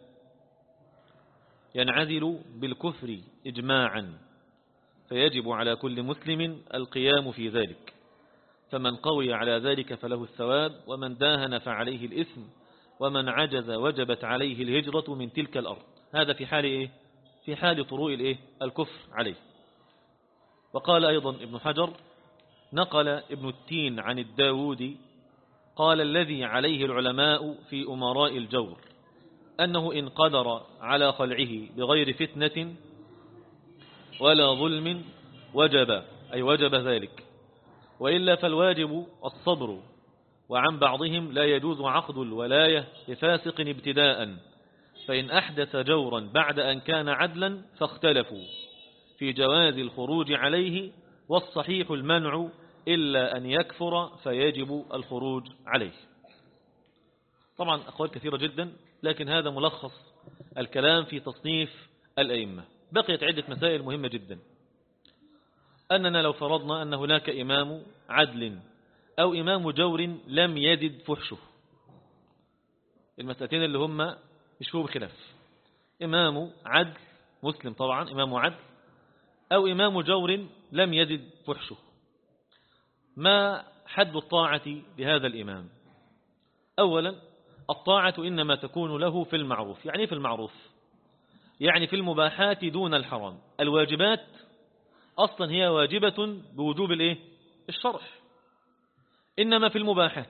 ينعزل بالكفر إجماعا، فيجب على كل مسلم القيام في ذلك، فمن قوي على ذلك فله الثواب، ومن داهن فعليه الإثم، ومن عجز وجبت عليه الهجرة من تلك الأرض. هذا في حال في حال طروء الكفر عليه. وقال أيضا ابن حجر: نقل ابن التين عن الداودي قال: الذي عليه العلماء في أمراء الجور أنه إن قدر على خلعه بغير فتنة ولا ظلم وجب ذلك، وإلا فالواجب الصبر. وعن بعضهم: لا يجوز عقد الولاية لفاسق ابتداء، فإن أحدث جورا بعد أن كان عدلا فاختلفوا في جواز الخروج عليه، والصحيح المنع إلا أن يكفر فيجب الخروج عليه. طبعا أقوال كثيرة جدا، لكن هذا ملخص الكلام في تصنيف الأئمة. بقيت عدة مسائل مهمة جدا. أننا لو فرضنا أن هناك إمام عدل أو إمام جور لم يزد فحشه، المسألتين اللي هم مش فيه بخلاف: إمام عدل مسلم طبعا، إمام عدل، أو إمام جور لم يزد فحشه، ما حد الطاعة بهذا الإمام؟ أولا، الطاعة إنما تكون له في المعروف. يعني في المعروف يعني في المباحات دون الحرام. الواجبات أصلا هي واجبة بوجوب الشرع، إنما في المباحات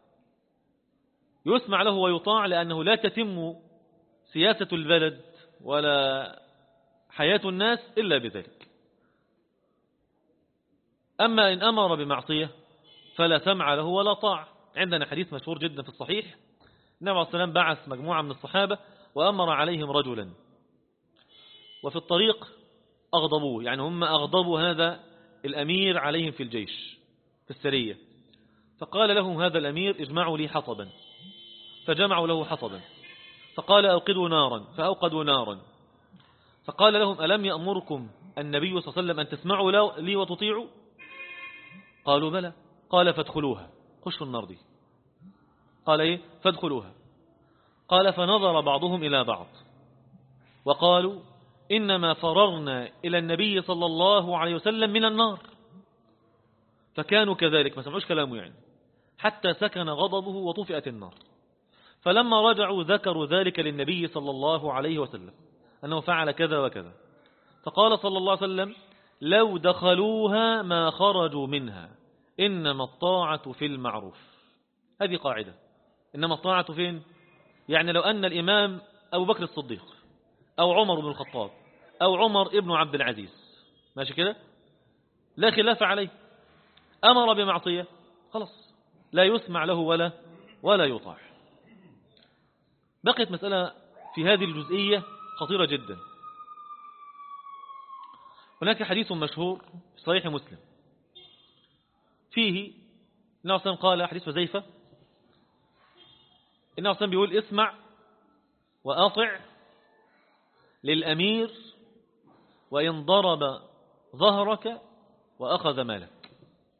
يسمع له ويطاع، لأنه لا تتم سياسة البلد ولا حياة الناس إلا بذلك. أما إن أمر بمعصية فلا سمع له ولا طاعة. عندنا حديث مشهور جدا في الصحيح، النبي عليه الصلاة والسلام بعث مجموعة من الصحابة وأمر عليهم رجلا، وفي الطريق أغضبوه، يعني هم أغضبوا هذا الأمير عليهم في الجيش في السرية، فقال لهم هذا الأمير اجمعوا لي حطبا، فجمعوا له حطبا، فقال أوقدوا نارا، فأوقدوا نارا، فقال لهم ألم يأمركم النبي صلى الله عليه وسلم أن تسمعوا لي وتطيعوا؟ قالوا بلى. قال فادخلوها، خشوا النار دي. قال إيه؟ فادخلوها. قال فنظر بعضهم إلى بعض وقالوا إنما فررنا إلى النبي صلى الله عليه وسلم من النار، فكانوا كذلك، ما سمعوش كلامه يعني، حتى سكن غضبه وطفئت النار. فلما رجعوا ذكروا ذلك للنبي صلى الله عليه وسلم أنه فعل كذا وكذا، فقال صلى الله عليه وسلم لو دخلوها ما خرجوا منها، إنما الطاعة في المعروف. هذه قاعدة، إنما الطاعة فين؟ يعني لو أن الإمام أبو بكر الصديق أو عمر بن الخطاب أو عمر ابن عبد العزيز، ماشي كده، لا خلاف عليه، أمر بمعصية، خلاص لا يسمع له ولا يطاع. بقيت مسألة في هذه الجزئية خطيرة جدا. هناك حديث مشهور في صحيح مسلم فيه النبي صلى الله عليه وسلم قال، حديث حذيفة، النبي صلى الله عليه وسلم بيقول اسمع وأطع للأمير وإن ضرب ظهرك وأخذ مالك.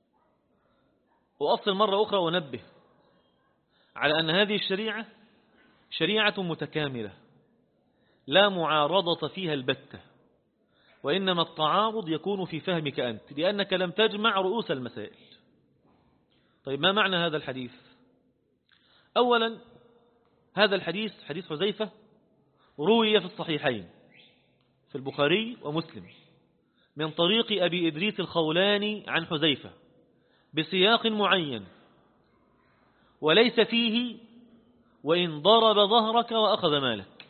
وأصل مرة أخرى ونبه على أن هذه الشريعة شريعة متكاملة لا معارضة فيها البتة، وإنما التعارض يكون في فهمك أنت، لأنك لم تجمع رؤوس المسائل. طيب ما معنى هذا الحديث؟ أولا هذا الحديث حديث حذيفة روي في الصحيحين في البخاري ومسلم من طريق أبي إدريس الخولاني عن حذيفة بسياق معين، وليس فيه وإن ضرب ظهرك وأخذ مالك،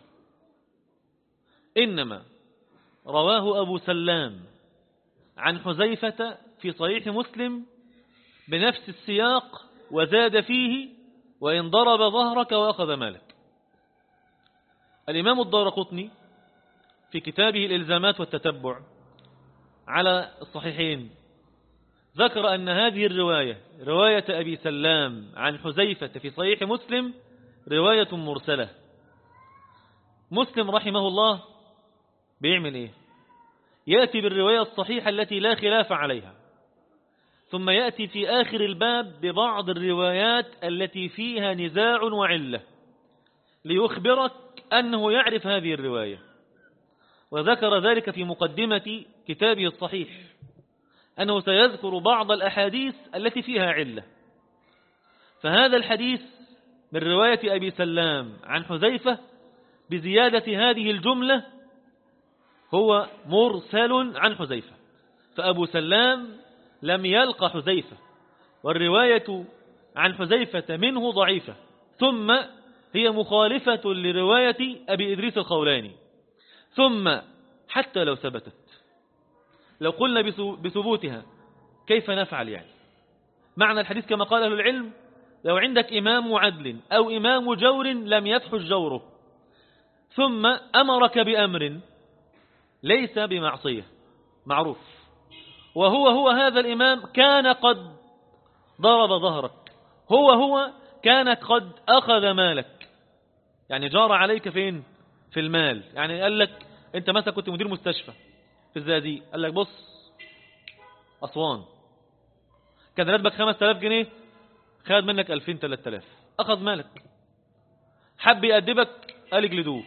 إنما رواه أبو سلام عن حذيفة في صحيح مسلم بنفس السياق وزاد فيه وإن ضرب ظهرك وأخذ مالك. الإمام الدارقطني في كتابه الإلزامات والتتبع على الصحيحين ذكر أن هذه الرواية، رواية أبي سلام عن حذيفة في صحيح مسلم، رواية مرسلة. مسلم رحمه الله بيعمل إيه؟ يأتي بالرواية الصحيحة التي لا خلاف عليها، ثم يأتي في آخر الباب ببعض الروايات التي فيها نزاع وعلة ليخبرك أنه يعرف هذه الرواية، وذكر ذلك في مقدمة كتابه الصحيح أنه سيذكر بعض الأحاديث التي فيها علة. فهذا الحديث من رواية أبي سلام عن حذيفة بزيادة هذه الجملة هو مرسل عن حذيفة، فأبو سلام لم يلق حذيفة، والرواية عن حذيفة منه ضعيفة، ثم هي مخالفة لرواية أبي إدريس الخولاني. ثم حتى لو ثبتت، لو قلنا بثبوتها كيف نفعل؟ يعني معنى الحديث كما قال أهل العلم، لو عندك إمام عدل أو إمام جور لم يفحش جوره ثم أمرك بأمر ليس بمعصية معروف، وهو هذا الإمام كان قد ضرب ظهرك، هو كان قد أخذ مالك، يعني جار عليك فين؟ في المال. يعني قال لك أنت مثلا كنت مدير مستشفى في الزقازيق، قال لك بص أسوان كان راتبك 5000 جنيه، خد منك 2000 3000، أخذ مالك، حب يأدبك قال اجلدوه،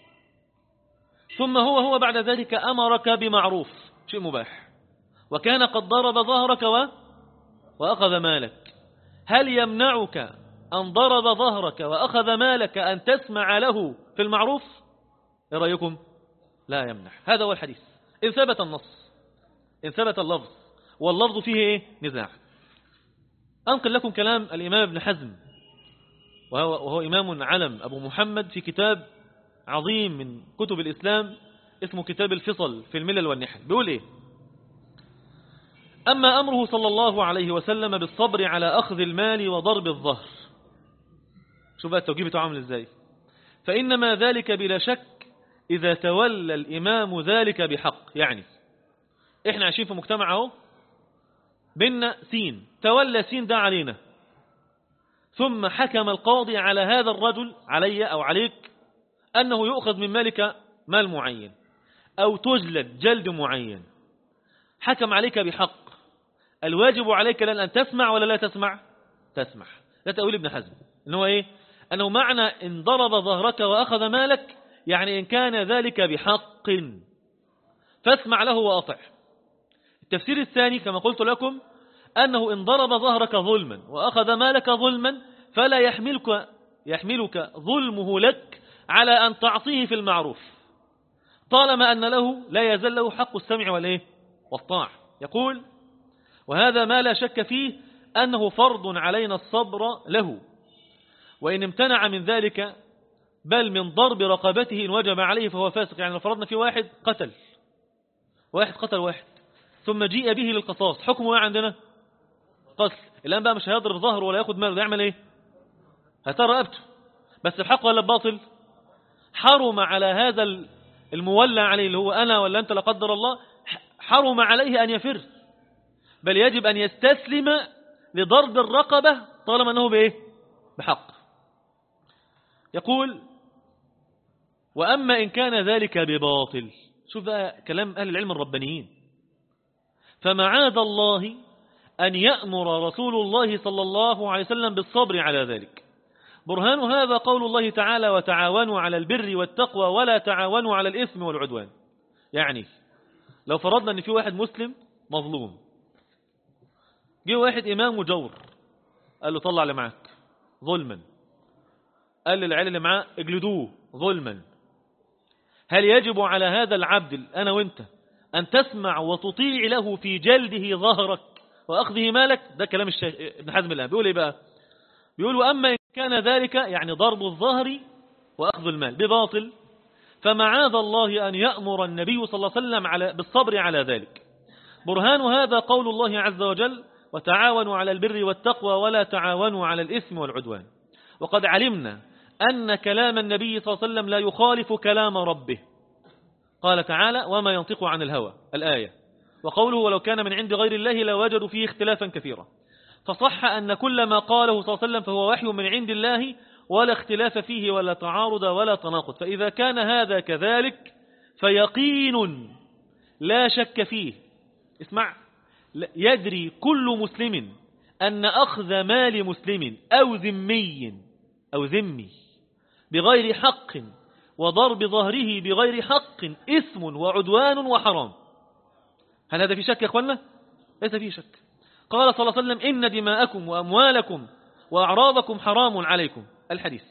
ثم هو بعد ذلك أمرك بمعروف شيء مباح، وكان قد ضرب ظهرك وأخذ مالك. هل يمنعك أن ضرب ظهرك وأخذ مالك أن تسمع له في المعروف؟ إيه رأيكم؟ لا يمنع. هذا هو الحديث إن ثبت النص، إن ثبت اللفظ، واللفظ فيه إيه؟ نزاع. أنقل لكم كلام الإمام ابن حزم، وهو إمام علم أبو محمد، في كتاب عظيم من كتب الإسلام اسمه كتاب الفصل في الملل والنحل. بيقول إيه؟ أما أمره صلى الله عليه وسلم بالصبر على أخذ المال وضرب الظهر، شوف بقى التوجيه بتاعه عامل إزاي، فإنما ذلك بلا شك إذا تولى الإمام ذلك بحق. يعني إحنا عايشين في مجتمع اهو، بيننا سين، تولى سين ده علينا، ثم حكم القاضي على هذا الرجل، علي أو عليك، أنه يؤخذ من مالك مال معين أو تجلد جلد معين، حكم عليك بحق، الواجب عليك أن تسمع ولا لا تسمع؟ تسمع. لا تقول ابن حزم إنه إيه؟ أنه معنى إن ضرب ظهرك وأخذ مالك يعني إن كان ذلك بحق فاسمع له وأطع. التفسير الثاني كما قلت لكم أنه إن ضرب ظهرك ظلما وأخذ مالك ظلما فلا يحملك ظلمه لك على أن تعطيه في المعروف، طالما أن له لا يزال له حق السمع والإيه؟ والطاعة. يقول: وهذا ما لا شك فيه أنه فرض علينا الصبر له، وإن امتنع من ذلك بل من ضرب رقبته إن وجب عليه فهو فاسق. يعني لو فرضنا في واحد قتل واحد ثم جيء به للقصاص، حكمه ايه عندنا؟ قتل. الآن بقى مش هيضرب ظهره ولا ياخد ماله، يعمل ايه؟ هيطير رقبته، بس بحق ولا بباطل؟ حرم على هذا المولى عليه اللي هو أنا ولا أنت لا قدر الله، حرم عليه أن يفر، بل يجب أن يستسلم لضرب الرقبة طالما أنه بإيه؟ بحق. يقول: وأما إن كان ذلك بباطل، شوف بقى كلام أهل العلم الربانيين، فمعاذ الله أن يأمر رسول الله صلى الله عليه وسلم بالصبر على ذلك. برهان هذا قول الله تعالى: وتعاونوا على البر والتقوى ولا تعاونوا على الإثم والعدوان. يعني لو فرضنا أن في واحد مسلم مظلوم، جه واحد إمام مجور قال له طلع اللي معك ظلما، قال للعيال اللي معاه اجلدوه ظلما، هل يجب على هذا العبد أنا وانت أن تسمع وتطيع له في جلده ظهرك وأخذه مالك؟ ده كلام ابن حزم الله. بيقول إيه بقى؟ بيقول: وأما إن كان ذلك يعني ضرب الظهر وأخذ المال بباطل فمعاذ الله أن يأمر النبي صلى الله عليه وسلم بالصبر على ذلك. برهان هذا قول الله عز وجل: وتعاونوا على البر والتقوى ولا تعاونوا على الإثم والعدوان. وقد علمنا أن كلام النبي صلى الله عليه وسلم لا يخالف كلام ربه، قال تعالى: وما ينطق عن الهوى، الآية. وقوله: ولو كان من عند غير الله لوجدوا فيه اختلافا كثيرا. فصح أن كل ما قاله صلى الله عليه وسلم فهو وحي من عند الله ولا اختلاف فيه ولا تعارض ولا تناقض. فإذا كان هذا كذلك فيقين لا شك فيه، اسمع، يدري كل مسلم أن أخذ مال مسلم أو ذمي بغير حق وضرب ظهره بغير حق إثم وعدوان وحرام. هل هذا في شك يا أخوانا؟ ليس فيه شك. قال صلى الله عليه وسلم: إن دماءكم وأموالكم وأعراضكم حرام عليكم، الحديث.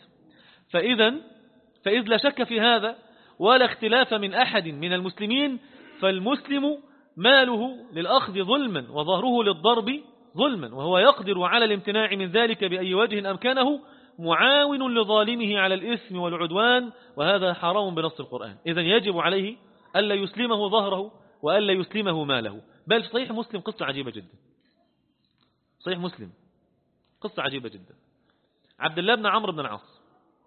فإذ لا شك في هذا ولا اختلاف من أحد من المسلمين، فالمسلم ماله للأخذ ظلما وظهره للضرب ظلما، وهو يقدر على الامتناع من ذلك بأي وجه أمكنه، معاون لظالمه على الإثم والعدوان، وهذا حرام بنص القرآن. إذن يجب عليه ألا يسلمه ظهره وألا يسلمه ماله. بل في صحيح مسلم قصة عجيبة جدا، صحيح مسلم قصة عجيبة جدا. عبد الله بن عمرو بن العاص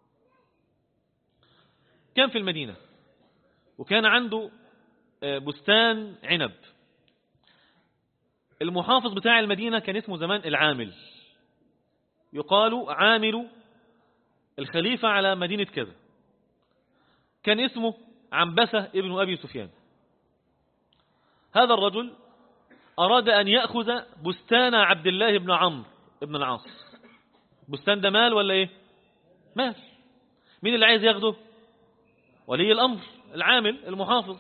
كان في المدينة، وكان عنده بستان عنب. المحافظ بتاع المدينة كان اسمه زمان العامل، يقال عامل الخليفة على مدينة كذا، كان اسمه عنبسة ابن أبي سفيان. هذا الرجل أراد أن يأخذ بستان عبد الله بن عمرو بن العاص. بستان ده مال ولا إيه؟ مال. مين اللي عايز ياخده؟ ولي الأمر، العامل المحافظ.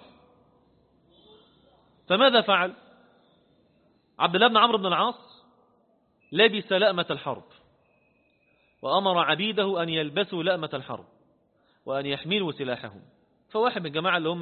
فماذا فعل عبد الله بن عمرو بن العاص؟ لبس لأمة الحرب، وأمر عبيده أن يلبسوا لأمة الحرب وأن يحملوا سلاحهم. فواحد من الجماعة اللي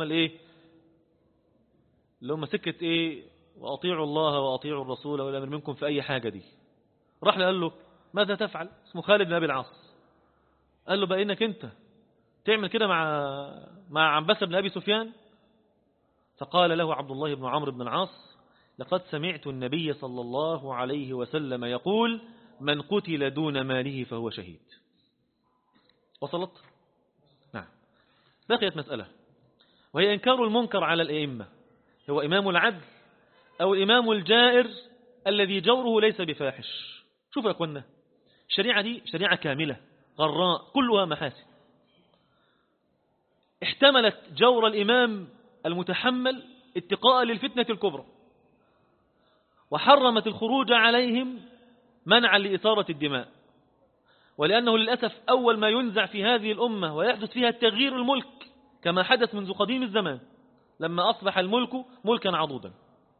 هم سكة إيه، وأطيعوا الله وأطيعوا الرسول ولا من منكم في أي حاجة دي، راح له قال له: ماذا تفعل؟ اسمه خالد بن أبي العاص. قال له: بقى إنك أنت تعمل كده مع عنبسة بن أبي سفيان؟ فقال له عبد الله بن عمرو بن العاص: لقد سمعت النبي صلى الله عليه وسلم يقول من قتل دون ماله فهو شهيد. وصلت؟ نعم. بقيت مسألة، وهي إنكار المنكر على الأئمة، هو إمام العدل أو الإمام الجائر الذي جوره ليس بفاحش. شوفوا يا أخوانا، الشريعة دي شريعة كاملة غراء كلها محاسن، احتملت جور الإمام المتحمل اتقاء للفتنة الكبرى، وحرمت الخروج عليهم منعا لإثارة الدماء، ولأنه للأسف أول ما ينزع في هذه الأمة ويحدث فيها التغيير الملك، كما حدث منذ قديم الزمان لما أصبح الملك ملكا عضودا.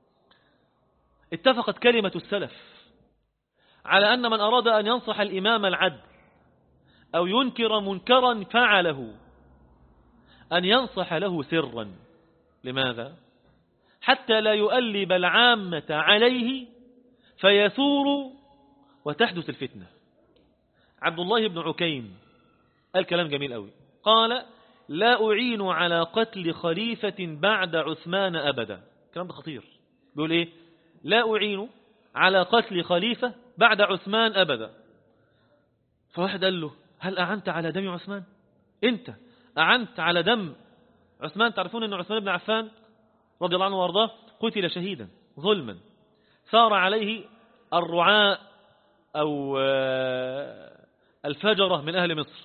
اتفقت كلمة السلف على أن من أراد أن ينصح الإمام العدل أو ينكر منكرا فعله أن ينصح له سرا. لماذا؟ حتى لا يؤلب العامة عليه فيثور وتحدث الفتنة. عبد الله بن عكيم قال كلام جميل قوي، قال لا أعين على قتل خليفة بعد عثمان أبدا. الكلام ده خطير. بيقول إيه؟ لا أعين على قتل خليفة بعد عثمان أبدا. فواحد قال له هل أعنت على دم عثمان؟ أنت أعنت على دم عثمان؟ تعرفون أن عثمان بن عفان رضي الله عنه وارضاه قتل شهيدا ظلما، ثار عليه الرعاء أو الفجرة من أهل مصر،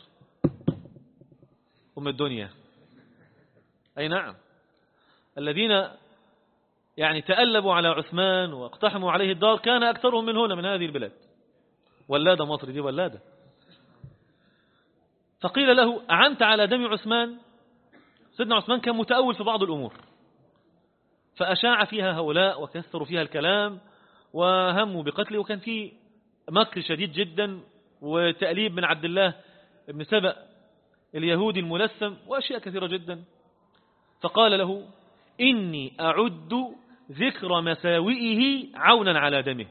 أم الدنيا، أي نعم، الذين يعني تألبوا على عثمان واقتحموا عليه الدار، كان أكثرهم من هنا من هذه البلاد. ولادة مصر دي ولادة. فقيل له أعنت على دم عثمان؟ سيدنا عثمان كان متأول في بعض الأمور، فأشاع فيها هؤلاء وكثروا فيها الكلام وهموا بقتله، وكان في مكر شديد جدا وتأليب من عبد الله بن سبأ اليهودي الملثم وأشياء كثيرة جدا. فقال له إني أعد ذكر مساوئه عونا على دمه.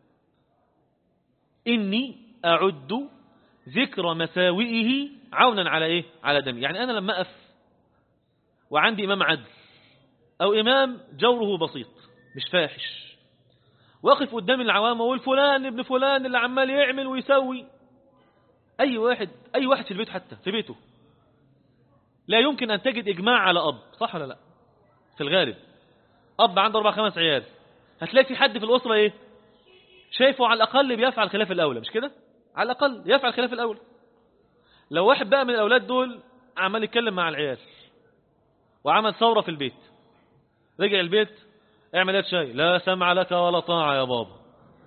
إني أعد ذكر مساوئه عونا على إيه؟ على دمه. يعني أنا لما أقف وعندي إمام عدل أو إمام جوره بسيط مش فاحش، واقف قدام العوام وأقول فلان ابن فلان اللي عمال يعمل ويسوي، أي واحد في البيت، حتى في بيته لا يمكن أن تجد إجماع على أب، صح ولا لا؟ في الغالب أب عنده 4-5 عيال، هتلاقي في حد في الأسرة إيه؟ شايفه على الأقل بيفعل خلاف الأولى، مش كده؟ على الأقل يفعل خلاف الأولى. لو واحد بقى من الأولاد دول عمال يتكلم مع العيال وعمل ثورة في البيت، رجع البيت اعمل شاي، لا سمع لك ولا طاعة يا بابا،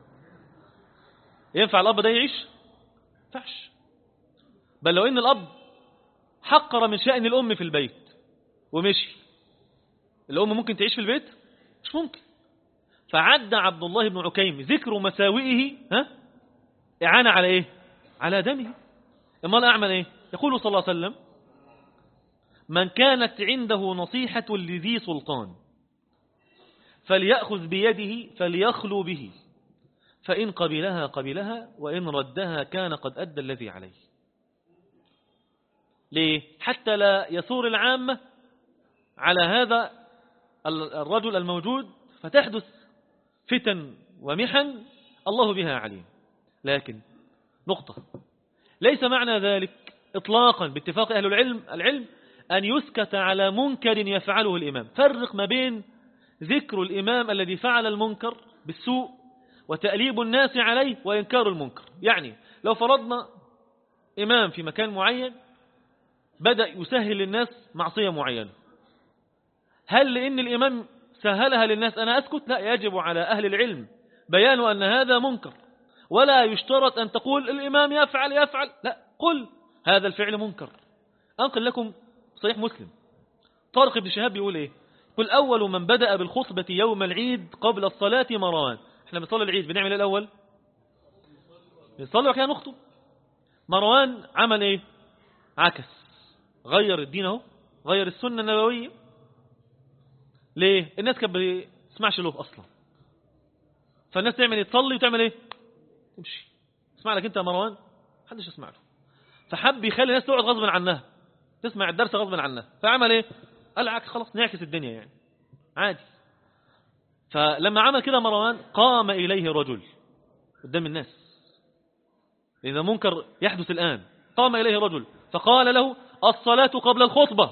ينفع الأب ده يعيش؟ ينفعش. بل لو إن الأب حقر من شأن الأم في البيت ومشي، الأم ممكن تعيش في البيت؟ مش ممكن. فعد عبد الله بن عكيم ذكر مساوئه إعانة على إيه؟ على دمه. امال أعمل إيه؟ يقول صلى الله عليه وسلم من كانت عنده نصيحة لذي سلطان فليأخذ بيده فليخلو به، فإن قبلها قبلها وإن ردها كان قد أدى الذي عليه. ليه؟ حتى لا يثور العامة على هذا الرجل الموجود فتحدث فتن ومحن الله بها عليم. لكن نقطة، ليس معنى ذلك إطلاقا باتفاق أهل العلم أن يسكت على منكر يفعله الإمام. فرق ما بين ذكر الإمام الذي فعل المنكر بالسوء وتأليب الناس عليه وإنكار المنكر. يعني لو فرضنا إمام في مكان معين بدأ يسهل للناس معصية معينة، هل لأن الإمام سهلها للناس أنا أسكت؟ لا، يجب على أهل العلم بيان أن هذا منكر، ولا يشترط أن تقول الإمام يفعل، لا، قل هذا الفعل منكر. أنقل لكم صحيح مسلم، طارق بن شهاب بيقول إيه؟ قل أول من بدأ بالخطبة يوم العيد قبل الصلاة مروان. احنا بنصلي العيد بنعمل الأول بنصلي وكان نخطب. مروان عمل إيه؟ عكس، غير الدين اهو، غير السنة النبوية. ليه؟ الناس كانت بتسمعش له أصلا، فالناس تعمل ايه؟ تصلي وتعمل ايه؟ تمشي. اسمع لك انت يا مروان؟ محدش يسمع له. فحب يخلي الناس تقعد غصب عنها تسمع الدرس غصب عنها، فعمل ايه؟ قال عكس، خلاص نعكس الدنيا يعني عادي. فلما عمل كده مروان قام إليه رجل قدام الناس، إذا منكر يحدث الآن، قام إليه رجل فقال له الصلاة قبل الخطبة.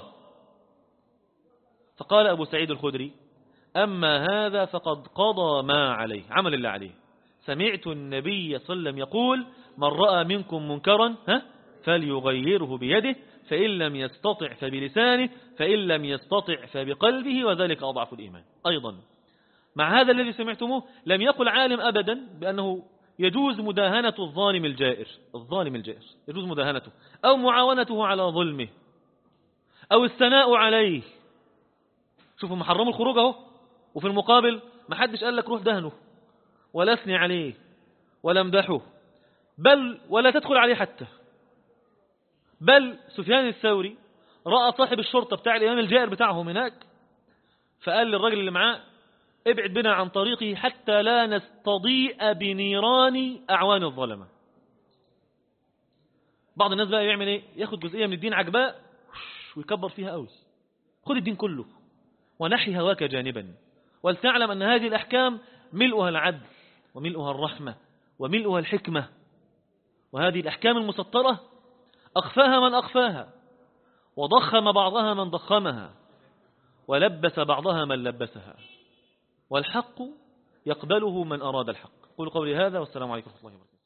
فقال أبو سعيد الخدري أما هذا فقد قضى ما عليه، عمل اللي عليه. سمعت النبي صلى الله عليه وسلم يقول من رأى منكم منكرا فليغيره بيده، فإن لم يستطع فبلسانه، فإن لم يستطع فبقلبه، وذلك أضعف الإيمان. أيضا مع هذا الذي سمعتموه لم يقل عالم أبدا بأنه يجوز مداهنة الظالم الجائر، يجوز مداهنته أو معاونته على ظلمه أو الثناء عليه. شوفوا محرموا الخروج اهو، وفي المقابل ما حدش قال لك روح دهنه ولا اثني عليه ولا امدحه، بل ولا تدخل عليه حتى. بل سفيان الثوري رأى صاحب الشرطة بتاع الإمام الجائر بتاعهم هناك، فقال للرجل اللي معاه ابعد بنا عن طريقه حتى لا نستضيء بنيران أعوان الظلمة. بعض الناس بقى يعمل ايه؟ ياخد جزئية من الدين عجباء ويكبر فيها قوي. خد الدين كله ونحي هواك جانبا، ولتعلم أن هذه الأحكام ملؤها العدل وملؤها الرحمة وملؤها الحكمة، وهذه الأحكام المسطرة أخفاها من أخفاها، وضخم بعضها من ضخمها، ولبس بعضها من لبسها، والحق يقبله من أراد الحق. قولوا قولي هذا والسلام عليكم ورحمة الله وبركاته.